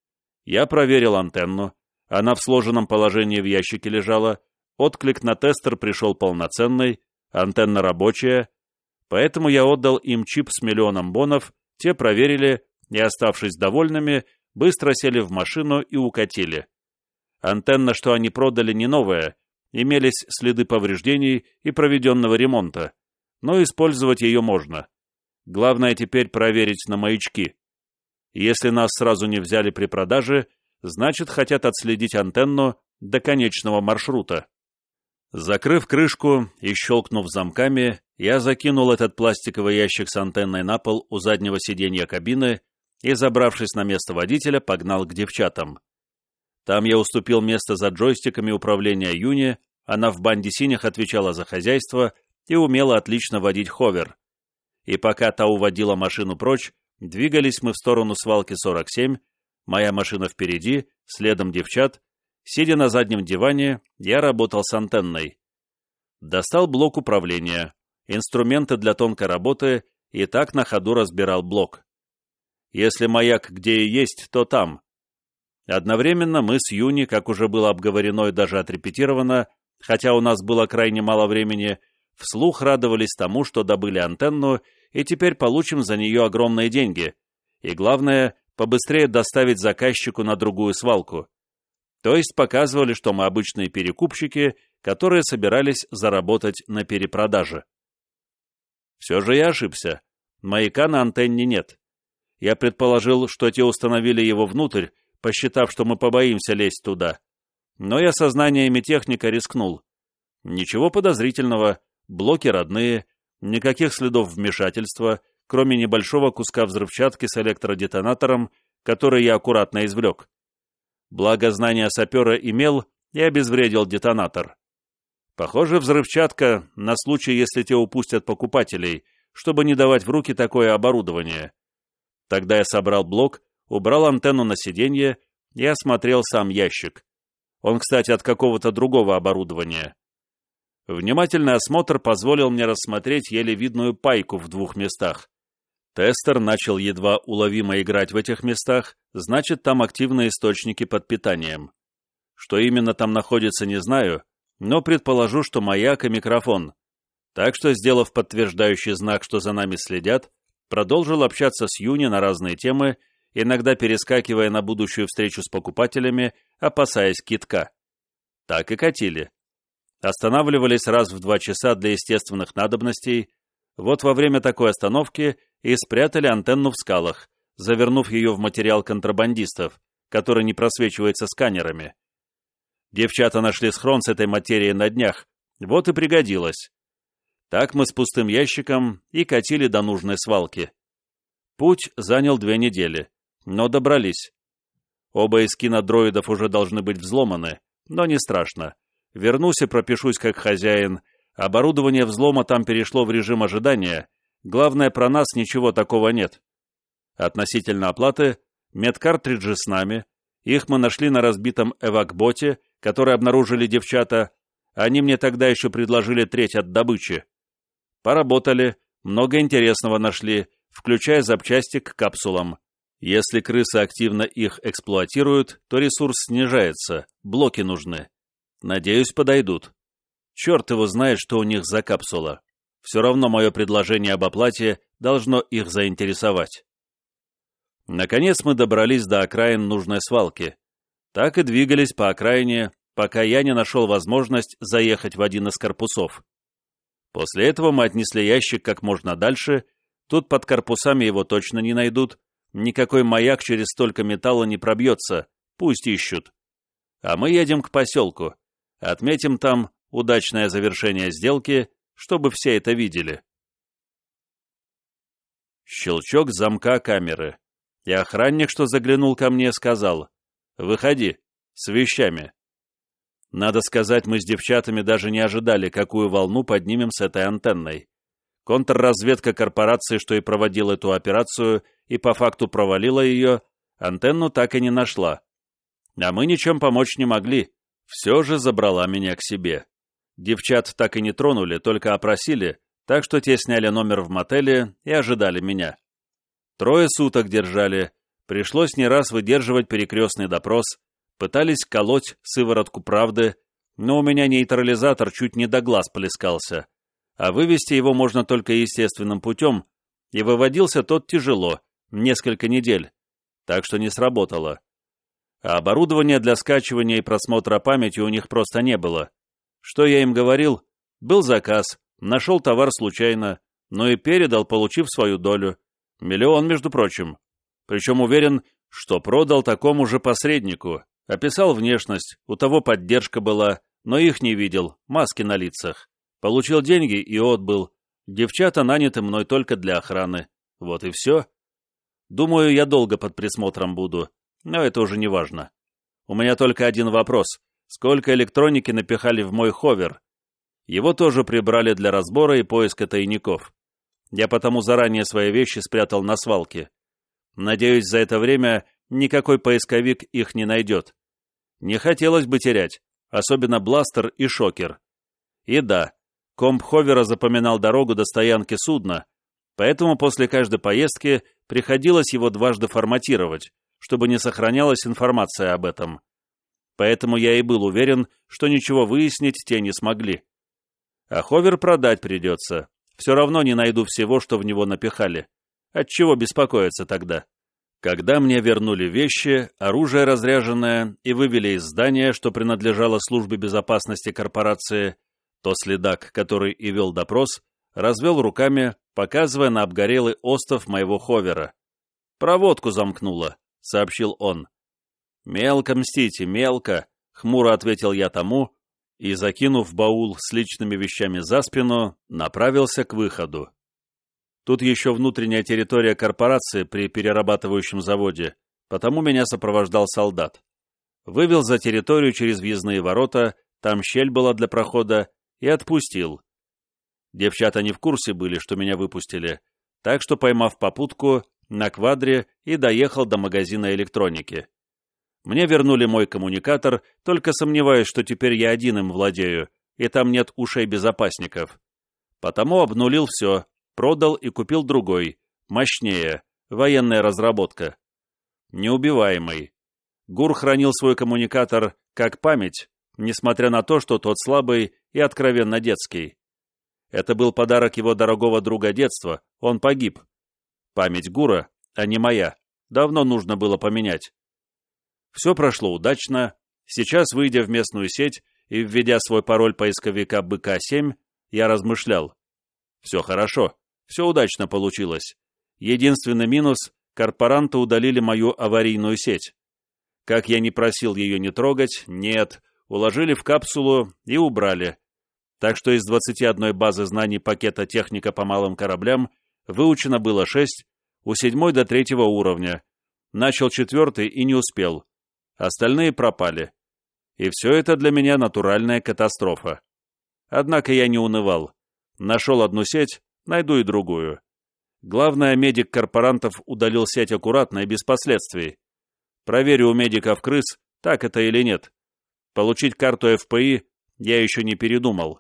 Я проверил антенну. Она в сложенном положении в ящике лежала. Отклик на тестер пришел полноценный, антенна рабочая. Поэтому я отдал им чип с миллионом бонов, те проверили и, оставшись довольными, быстро сели в машину и укатили. Антенна, что они продали, не новая, имелись следы повреждений и проведенного ремонта, но использовать ее можно. Главное теперь проверить на маячки. Если нас сразу не взяли при продаже, значит, хотят отследить антенну до конечного маршрута. Закрыв крышку и щелкнув замками, я закинул этот пластиковый ящик с антенной на пол у заднего сиденья кабины и, забравшись на место водителя, погнал к девчатам. Там я уступил место за джойстиками управления Юни, она в банде синих отвечала за хозяйство и умела отлично водить ховер. И пока та уводила машину прочь, двигались мы в сторону свалки сорок семь, моя машина впереди, следом девчат. Сидя на заднем диване, я работал с антенной. Достал блок управления, инструменты для тонкой работы и так на ходу разбирал блок. Если маяк где и есть, то там. Одновременно мы с Юни, как уже было обговорено и даже отрепетировано, хотя у нас было крайне мало времени, вслух радовались тому, что добыли антенну, и теперь получим за нее огромные деньги. И главное, побыстрее доставить заказчику на другую свалку. То есть показывали, что мы обычные перекупщики, которые собирались заработать на перепродаже. Все же я ошибся. Маяка на антенне нет. Я предположил, что те установили его внутрь, посчитав, что мы побоимся лезть туда. Но я со знаниями техника рискнул. Ничего подозрительного, блоки родные, никаких следов вмешательства, кроме небольшого куска взрывчатки с электродетонатором, который я аккуратно извлек. Благо знания сапера имел и обезвредил детонатор. Похоже, взрывчатка на случай, если те упустят покупателей, чтобы не давать в руки такое оборудование. Тогда я собрал блок, убрал антенну на сиденье и осмотрел сам ящик. Он, кстати, от какого-то другого оборудования. Внимательный осмотр позволил мне рассмотреть еле видную пайку в двух местах. Тестер начал едва уловимо играть в этих местах, значит, там активные источники под питанием. Что именно там находится, не знаю, но предположу, что маяк и микрофон. Так что, сделав подтверждающий знак, что за нами следят, продолжил общаться с Юни на разные темы, иногда перескакивая на будущую встречу с покупателями, опасаясь кидка. Так и катили. Останавливались раз в два часа для естественных надобностей. Вот во время такой остановки и спрятали антенну в скалах, завернув ее в материал контрабандистов, который не просвечивается сканерами. Девчата нашли схрон с этой материей на днях, вот и пригодилось. Так мы с пустым ящиком и катили до нужной свалки. Путь занял две недели, но добрались. Оба эскина дроидов уже должны быть взломаны, но не страшно. Вернусь и пропишусь как хозяин. Оборудование взлома там перешло в режим ожидания. Главное, про нас ничего такого нет. Относительно оплаты, медкартриджи с нами. Их мы нашли на разбитом эвакботе, который обнаружили девчата. Они мне тогда еще предложили треть от добычи. Поработали, много интересного нашли, включая запчасти к капсулам. Если крысы активно их эксплуатируют, то ресурс снижается, блоки нужны. Надеюсь, подойдут. Черт его знает, что у них за капсула. Все равно мое предложение об оплате должно их заинтересовать. Наконец мы добрались до окраин нужной свалки. Так и двигались по окраине, пока я не нашел возможность заехать в один из корпусов. После этого мы отнесли ящик как можно дальше. Тут под корпусами его точно не найдут. Никакой маяк через столько металла не пробьется. Пусть ищут. А мы едем к поселку. Отметим там удачное завершение сделки, чтобы все это видели. Щелчок замка камеры. И охранник, что заглянул ко мне, сказал: «Выходи, с вещами». Надо сказать, мы с девчатами даже не ожидали, какую волну поднимем с этой антенной. Контрразведка корпорации, что и проводила эту операцию, и по факту провалила ее, антенну так и не нашла. А мы ничем помочь не могли. Все же забрала меня к себе. Девчат так и не тронули, только опросили, так что те сняли номер в мотеле и ожидали меня. Трое суток держали, пришлось не раз выдерживать перекрестный допрос, пытались колоть сыворотку правды, но у меня нейтрализатор чуть не до глаз плескался, а вывести его можно только естественным путем, и выводился тот тяжело, несколько недель, так что не сработало. А оборудования для скачивания и просмотра памяти у них просто не было. Что я им говорил? Был заказ, нашел товар случайно, но и передал, получив свою долю. Миллион, между прочим. Причем уверен, что продал такому же посреднику. Описал внешность, у того поддержка была, но их не видел, маски на лицах. Получил деньги и отбыл. Девчата наняты мной только для охраны. Вот и все. Думаю, я долго под присмотром буду. Но это уже не важно. У меня только один вопрос. Сколько электроники напихали в мой ховер? Его тоже прибрали для разбора и поиска тайников. Я потому заранее свои вещи спрятал на свалке. Надеюсь, за это время никакой поисковик их не найдет. Не хотелось бы терять, особенно бластер и шокер. И да, комп ховера запоминал дорогу до стоянки судна, поэтому после каждой поездки приходилось его дважды форматировать, чтобы не сохранялась информация об этом. Поэтому я и был уверен, что ничего выяснить те не смогли. А ховер продать придется. Все равно не найду всего, что в него напихали. Отчего беспокоиться тогда? Когда мне вернули вещи, оружие разряженное и вывели из здания, что принадлежало службе безопасности корпорации, то следак, который и вел допрос, развел руками, показывая на обгорелый остов моего ховера. «Проводку замкнуло», — сообщил он. «Мелко мстите, мелко», — хмуро ответил я тому и, закинув баул с личными вещами за спину, направился к выходу. Тут еще внутренняя территория корпорации при перерабатывающем заводе, потому меня сопровождал солдат. Вывел за территорию через въездные ворота, там щель была для прохода, и отпустил. Девчата не в курсе были, что меня выпустили, так что, поймав попутку, на квадре и доехал до магазина электроники. Мне вернули мой коммуникатор, только сомневаюсь, что теперь я один им владею, и там нет ушей безопасников. Потому обнулил все, продал и купил другой, мощнее, военная разработка. Неубиваемый. ГУР хранил свой коммуникатор как память, несмотря на то, что тот слабый и откровенно детский. Это был подарок его дорогого друга детства, он погиб. Память ГУРа, а не моя, давно нужно было поменять. Все прошло удачно. Сейчас, выйдя в местную сеть и введя свой пароль поисковика бэ ка семь, я размышлял. Все хорошо, все удачно получилось. Единственный минус — корпоранты удалили мою аварийную сеть. Как я не просил ее не трогать, нет, уложили в капсулу и убрали. Так что из двадцати одной базы знаний пакета «Техника по малым кораблям» выучено было шесть, у седьмой до третьего уровня. Начал четвертый и не успел. Остальные пропали. И все это для меня натуральная катастрофа. Однако я не унывал. Нашел одну сеть, найду и другую. Главное, медик корпорантов удалил сеть аккуратно и без последствий. Проверю у медиков крыс, так это или нет. Получить карту эф пэ и я еще не передумал.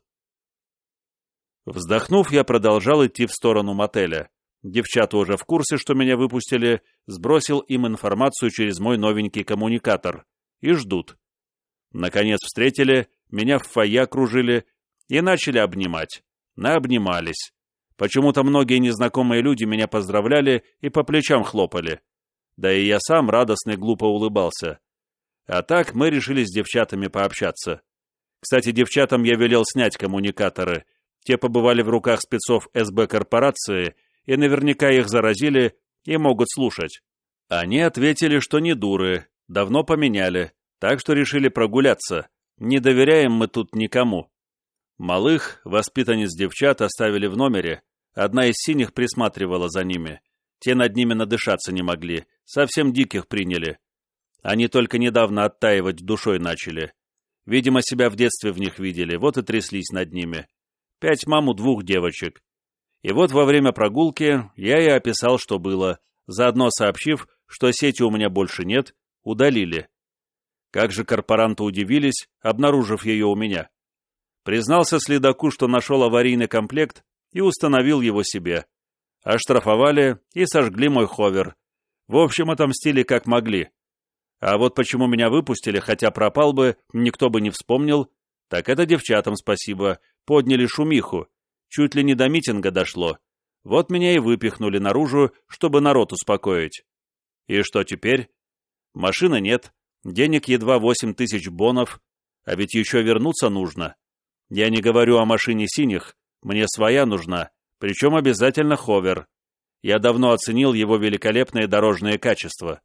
Вздохнув, я продолжал идти в сторону мотеля. Девчата уже в курсе, что меня выпустили, сбросил им информацию через мой новенький коммуникатор. И ждут. Наконец встретили, меня в фойе окружили и начали обнимать. Наобнимались. Почему-то многие незнакомые люди меня поздравляли и по плечам хлопали. Да и я сам радостно и глупо улыбался. А так мы решили с девчатами пообщаться. Кстати, девчатам я велел снять коммуникаторы. Те побывали в руках спецов эс бэ корпорации, и наверняка их заразили и могут слушать. Они ответили, что не дуры, давно поменяли, так что решили прогуляться. Не доверяем мы тут никому. Малых, воспитанниц девчат, оставили в номере. Одна из синих присматривала за ними. Те над ними надышаться не могли, совсем диких приняли. Они только недавно оттаивать душой начали. Видимо, себя в детстве в них видели, вот и тряслись над ними. Пять мам у двух девочек. И вот во время прогулки я и описал, что было, заодно сообщив, что сети у меня больше нет, удалили. Как же корпоранты удивились, обнаружив ее у меня. Признался следаку, что нашел аварийный комплект и установил его себе. Оштрафовали и сожгли мой ховер. В общем, отомстили как могли. А вот почему меня выпустили, хотя пропал бы, никто бы не вспомнил, так это девчатам спасибо, подняли шумиху. Чуть ли не до митинга дошло. Вот меня и выпихнули наружу, чтобы народ успокоить. И что теперь? Машины нет, денег едва восемь тысяч бонов, а ведь еще вернуться нужно. Я не говорю о машине синих, мне своя нужна, причем обязательно ховер. Я давно оценил его великолепные дорожные качества.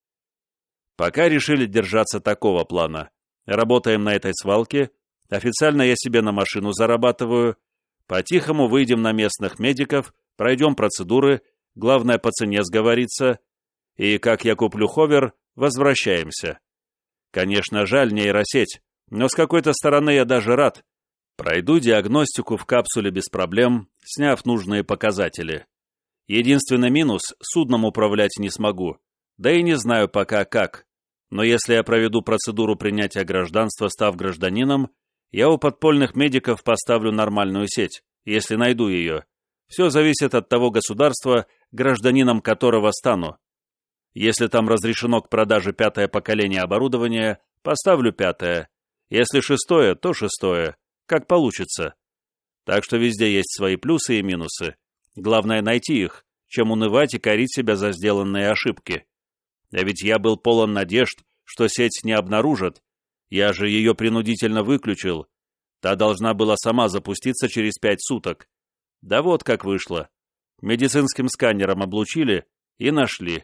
Пока решили держаться такого плана. Работаем на этой свалке, официально я себе на машину зарабатываю, по-тихому выйдем на местных медиков, пройдем процедуры, главное по цене сговориться, и, как я куплю ховер, возвращаемся. Конечно, жаль нейросеть, но с какой-то стороны я даже рад. Пройду диагностику в капсуле без проблем, сняв нужные показатели. Единственный минус — судном управлять не смогу, да и не знаю пока как. Но если я проведу процедуру принятия гражданства, став гражданином, я у подпольных медиков поставлю нормальную сеть, если найду ее. Все зависит от того государства, гражданином которого стану. Если там разрешено к продаже пятое поколение оборудования, поставлю пятое. Если шестое, то шестое. Как получится. Так что везде есть свои плюсы и минусы. Главное найти их, чем унывать и корить себя за сделанные ошибки. А ведь я был полон надежд, что сеть не обнаружат. Я же ее принудительно выключил. Та должна была сама запуститься через пять суток. Да вот как вышло. Медицинским сканером облучили и нашли.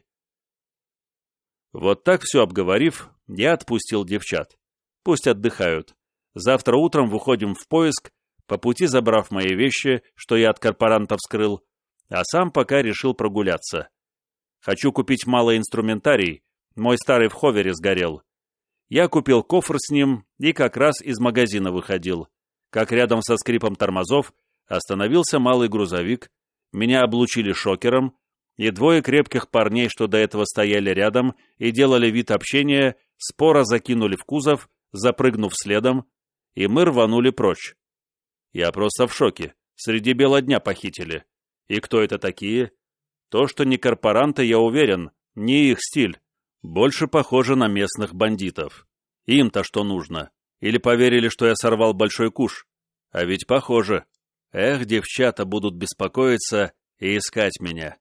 Вот так все обговорив, я отпустил девчат. Пусть отдыхают. Завтра утром выходим в поиск, по пути забрав мои вещи, что я от корпорантов скрыл, а сам пока решил прогуляться. Хочу купить малый инструментарий, мой старый в ховере сгорел. Я купил кофр с ним и как раз из магазина выходил. Как рядом со скрипом тормозов Остановился малый грузовик, меня облучили шокером, и двое крепких парней, что до этого стояли рядом и делали вид общения, споро закинули в кузов, запрыгнув следом, и мы рванули прочь. Я просто в шоке. Среди бела дня похитили. И кто это такие? То, что не корпоранты, я уверен, не их стиль. Больше похоже на местных бандитов. Им-то что нужно? Или поверили, что я сорвал большой куш? А ведь похоже. Эх, девчата будут беспокоиться и искать меня.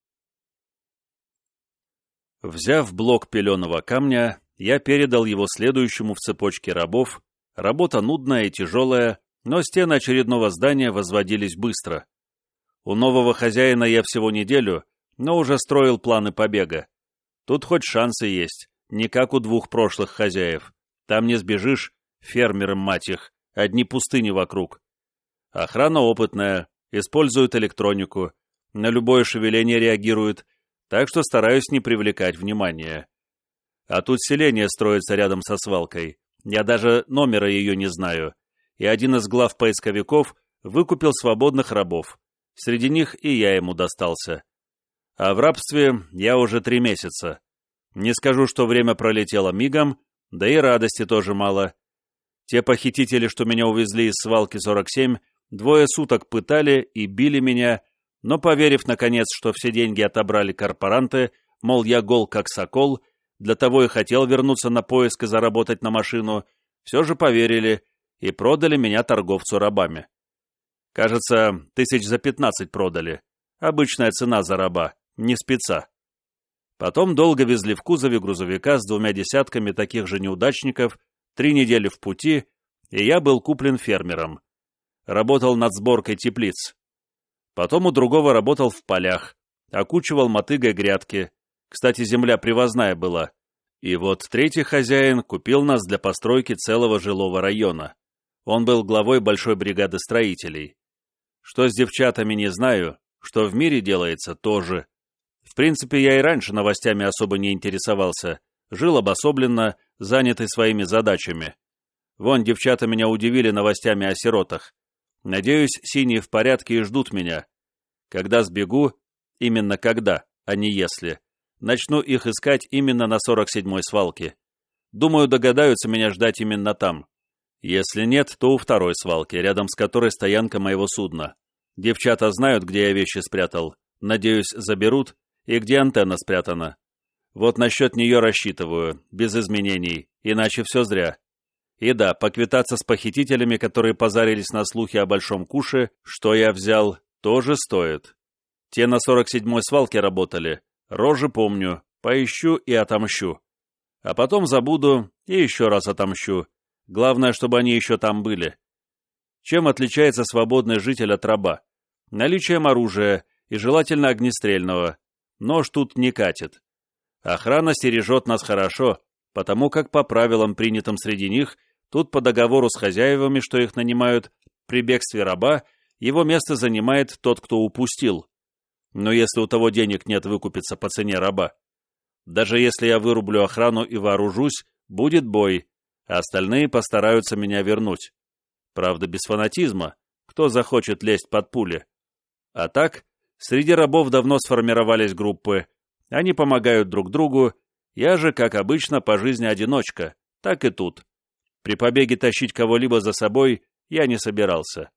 Взяв блок пеленого камня, я передал его следующему в цепочке рабов. Работа нудная и тяжелая, но стены очередного здания возводились быстро. У нового хозяина я всего неделю, но уже строил планы побега. Тут хоть шансы есть, не как у двух прошлых хозяев. Там не сбежишь, фермеры, мать их, одни пустыни вокруг. Охрана опытная, использует электронику, на любое шевеление реагирует, так что стараюсь не привлекать внимания. А тут селение строится рядом со свалкой. Я даже номера ее не знаю. И один из глав поисковиков выкупил свободных рабов. Среди них и я ему достался. А в рабстве я уже три месяца. Не скажу, что время пролетело мигом, да и радости тоже мало. Те похитители, что меня увезли из свалки сорок семь, двое суток пытали и били меня, но, поверив, наконец, что все деньги отобрали корпоранты, мол, я гол как сокол, для того и хотел вернуться на поиск и заработать на машину, все же поверили и продали меня торговцу рабами. Кажется, тысяч за пятнадцать продали. Обычная цена за раба, не спеца. Потом долго везли в кузове грузовика с двумя десятками таких же неудачников, три недели в пути, и я был куплен фермером. Работал над сборкой теплиц. Потом у другого работал в полях, окучивал мотыгой грядки. Кстати, земля привозная была. И вот третий хозяин купил нас для постройки целого жилого района. Он был главой большой бригады строителей. Что с девчатами не знаю, что в мире делается тоже. В принципе, я и раньше новостями особо не интересовался, жил обособленно, занятый своими задачами. Вон, девчата меня удивили новостями о сиротах. Надеюсь, синие в порядке и ждут меня. Когда сбегу, именно когда, а не если, начну их искать именно на сорок седьмой свалке. Думаю, догадаются меня ждать именно там. Если нет, то у второй свалки, рядом с которой стоянка моего судна. Девчата знают, где я вещи спрятал. Надеюсь, заберут, и где антенна спрятана. Вот насчет нее рассчитываю, без изменений, иначе все зря. И да, поквитаться с похитителями, которые позарились на слухи о большом куше, что я взял, тоже стоит. Те на сорок седьмой свалке работали, рожи помню, поищу и отомщу. А потом забуду и еще раз отомщу. Главное, чтобы они еще там были. Чем отличается свободный житель от раба? Наличием оружия и желательно огнестрельного. Нож тут не катит. Охрана стережет нас хорошо, потому как по правилам, принятым среди них, тут по договору с хозяевами, что их нанимают, при бегстве раба, его место занимает тот, кто упустил. Но если у того денег нет выкупиться по цене раба, даже если я вырублю охрану и вооружусь, будет бой, а остальные постараются меня вернуть. Правда, без фанатизма, кто захочет лезть под пули. А так, среди рабов давно сформировались группы, они помогают друг другу, я же, как обычно, по жизни одиночка, так и тут. При побеге тащить кого-либо за собой я не собирался.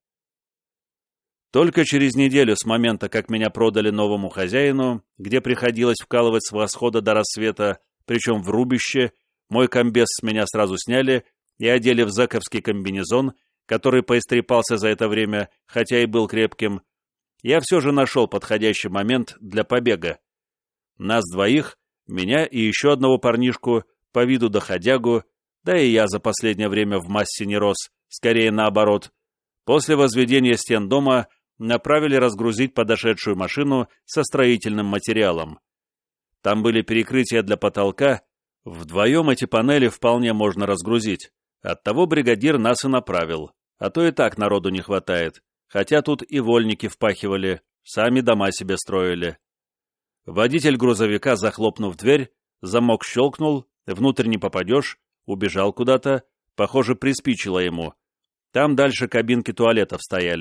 Только через неделю с момента, как меня продали новому хозяину, где приходилось вкалывать с восхода до рассвета, причем в рубище, мой комбез с меня сразу сняли и одели в зэковский комбинезон, который поистрепался за это время, хотя и был крепким, я все же нашел подходящий момент для побега. Нас двоих, меня и еще одного парнишку, по виду доходягу, да и я за последнее время в массе не рос, скорее наоборот, после возведения стен дома направили разгрузить подошедшую машину со строительным материалом. Там были перекрытия для потолка, вдвоем эти панели вполне можно разгрузить, оттого бригадир нас и направил, а то и так народу не хватает, хотя тут и вольники впахивали, сами дома себе строили. Водитель грузовика, захлопнув дверь, замок щелкнул, внутрь не попадешь, убежал куда-то, похоже, приспичило ему. Там дальше кабинки туалетов стояли.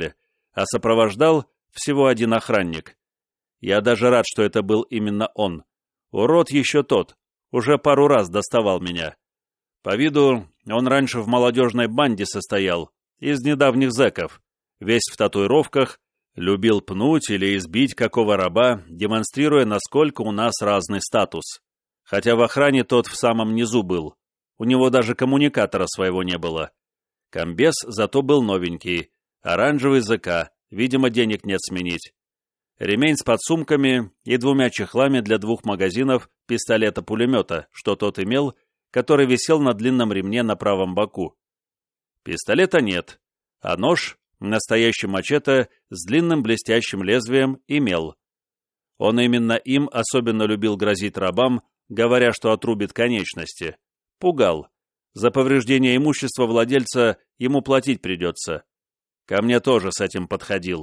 а сопровождал всего один охранник. Я даже рад, что это был именно он. Урод еще тот, уже пару раз доставал меня. По виду он раньше в молодежной банде состоял, из недавних зэков, весь в татуировках, любил пнуть или избить какого раба, демонстрируя, насколько у нас разный статус. Хотя в охране тот в самом низу был. У него даже коммуникатора своего не было. Комбез зато был новенький, оранжевый ЗК, видимо, денег нет сменить. Ремень с подсумками и двумя чехлами для двух магазинов пистолета-пулемета, что тот имел, который висел на длинном ремне на правом боку. Пистолета нет, а нож, настоящий мачете, с длинным блестящим лезвием, имел. Он именно им особенно любил грозить рабам, говоря, что отрубит конечности. Пугал. За повреждение имущества владельца ему платить придется. Ко мне тоже с этим подходил.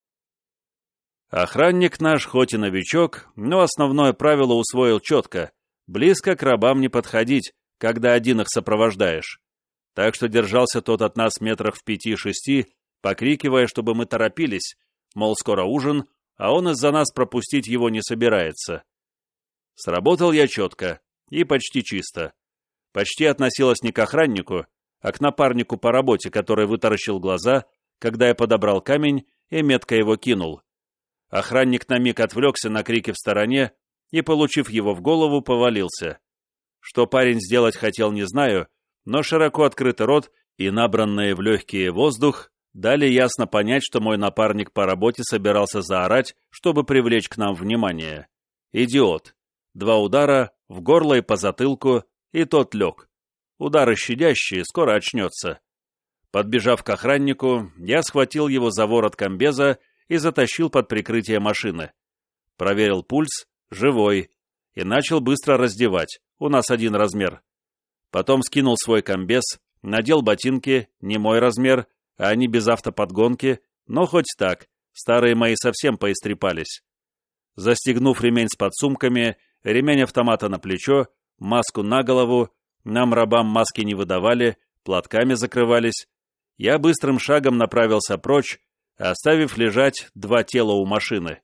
Охранник наш, хоть и новичок, но основное правило усвоил четко. Близко к рабам не подходить, когда один их сопровождаешь. Так что держался тот от нас метрах в пяти-шести, покрикивая, чтобы мы торопились, мол, скоро ужин, а он из-за нас пропустить его не собирается. Сработал я четко и почти чисто. Почти относилось не к охраннику, а к напарнику по работе, который вытаращил глаза, когда я подобрал камень и метко его кинул. Охранник на миг отвлекся на крики в стороне и, получив его в голову, повалился. Что парень сделать хотел, не знаю, но широко открытый рот и набранные в легкие воздух дали ясно понять, что мой напарник по работе собирался заорать, чтобы привлечь к нам внимание. Идиот. Два удара, в горло и по затылку, и тот лег. Удары щадящие, скоро очнется. Подбежав к охраннику, я схватил его за ворот комбеза и затащил под прикрытие машины. Проверил пульс, живой, и начал быстро раздевать, у нас один размер. Потом скинул свой комбез, надел ботинки, не мой размер, а они без автоподгонки, но хоть так, старые мои совсем поистрепались. Застегнув ремень с подсумками, ремень автомата на плечо, маску на голову, нам, рабам, маски не выдавали, платками закрывались, я быстрым шагом направился прочь, оставив лежать два тела у машины.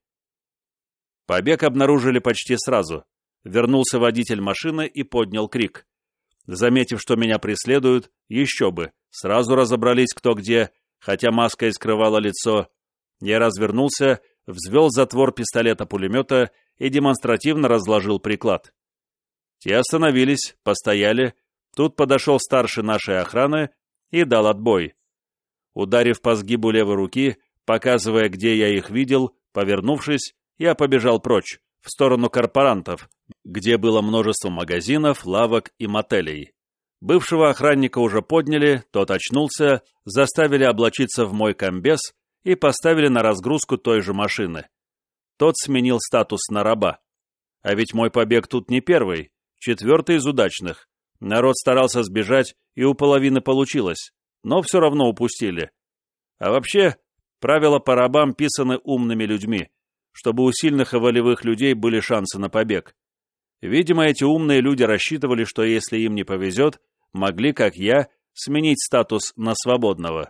Побег обнаружили почти сразу. Вернулся водитель машины и поднял крик. Заметив, что меня преследуют, еще бы, сразу разобрались кто где, хотя маска и скрывала лицо. Я развернулся, взвел затвор пистолета-пулемета и демонстративно разложил приклад. Те остановились, постояли, тут подошел старший нашей охраны и дал отбой. Ударив по сгибу левой руки, показывая, где я их видел, повернувшись, я побежал прочь, в сторону корпорантов, где было множество магазинов, лавок и мотелей. Бывшего охранника уже подняли, тот очнулся, заставили облачиться в мой комбез и поставили на разгрузку той же машины. Тот сменил статус на раба. А ведь мой побег тут не первый, четвертый из удачных. Народ старался сбежать, и у половины получилось, но все равно упустили. А вообще, правила по рабам писаны умными людьми, чтобы у сильных и волевых людей были шансы на побег. Видимо, эти умные люди рассчитывали, что если им не повезет, могли, как я, сменить статус на свободного.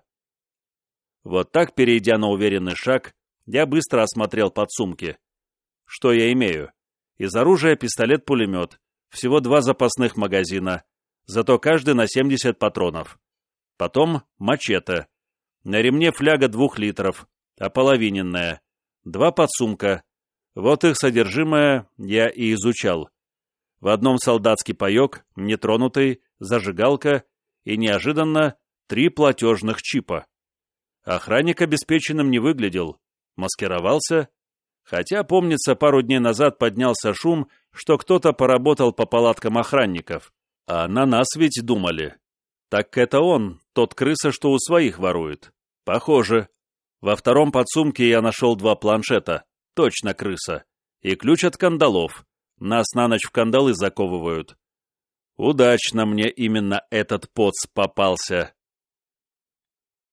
Вот так, перейдя на уверенный шаг, я быстро осмотрел подсумки. Что я имею? Из оружия пистолет-пулемет, всего два запасных магазина, зато каждый на семьдесят патронов. Потом мачете. На ремне фляга двух литров, ополовиненная. Два подсумка. Вот их содержимое я и изучал. В одном солдатский паек, нетронутый, зажигалка и, неожиданно, три платежных чипа. Охранник обеспеченным не выглядел, маскировался, хотя, помнится, пару дней назад поднялся шум, что кто-то поработал по палаткам охранников, а на нас ведь думали. Так это он, тот крыса, что у своих ворует. Похоже. Во втором подсумке я нашел два планшета, точно крыса, и ключ от кандалов. Нас на ночь в кандалы заковывают. Удачно мне именно этот поц попался.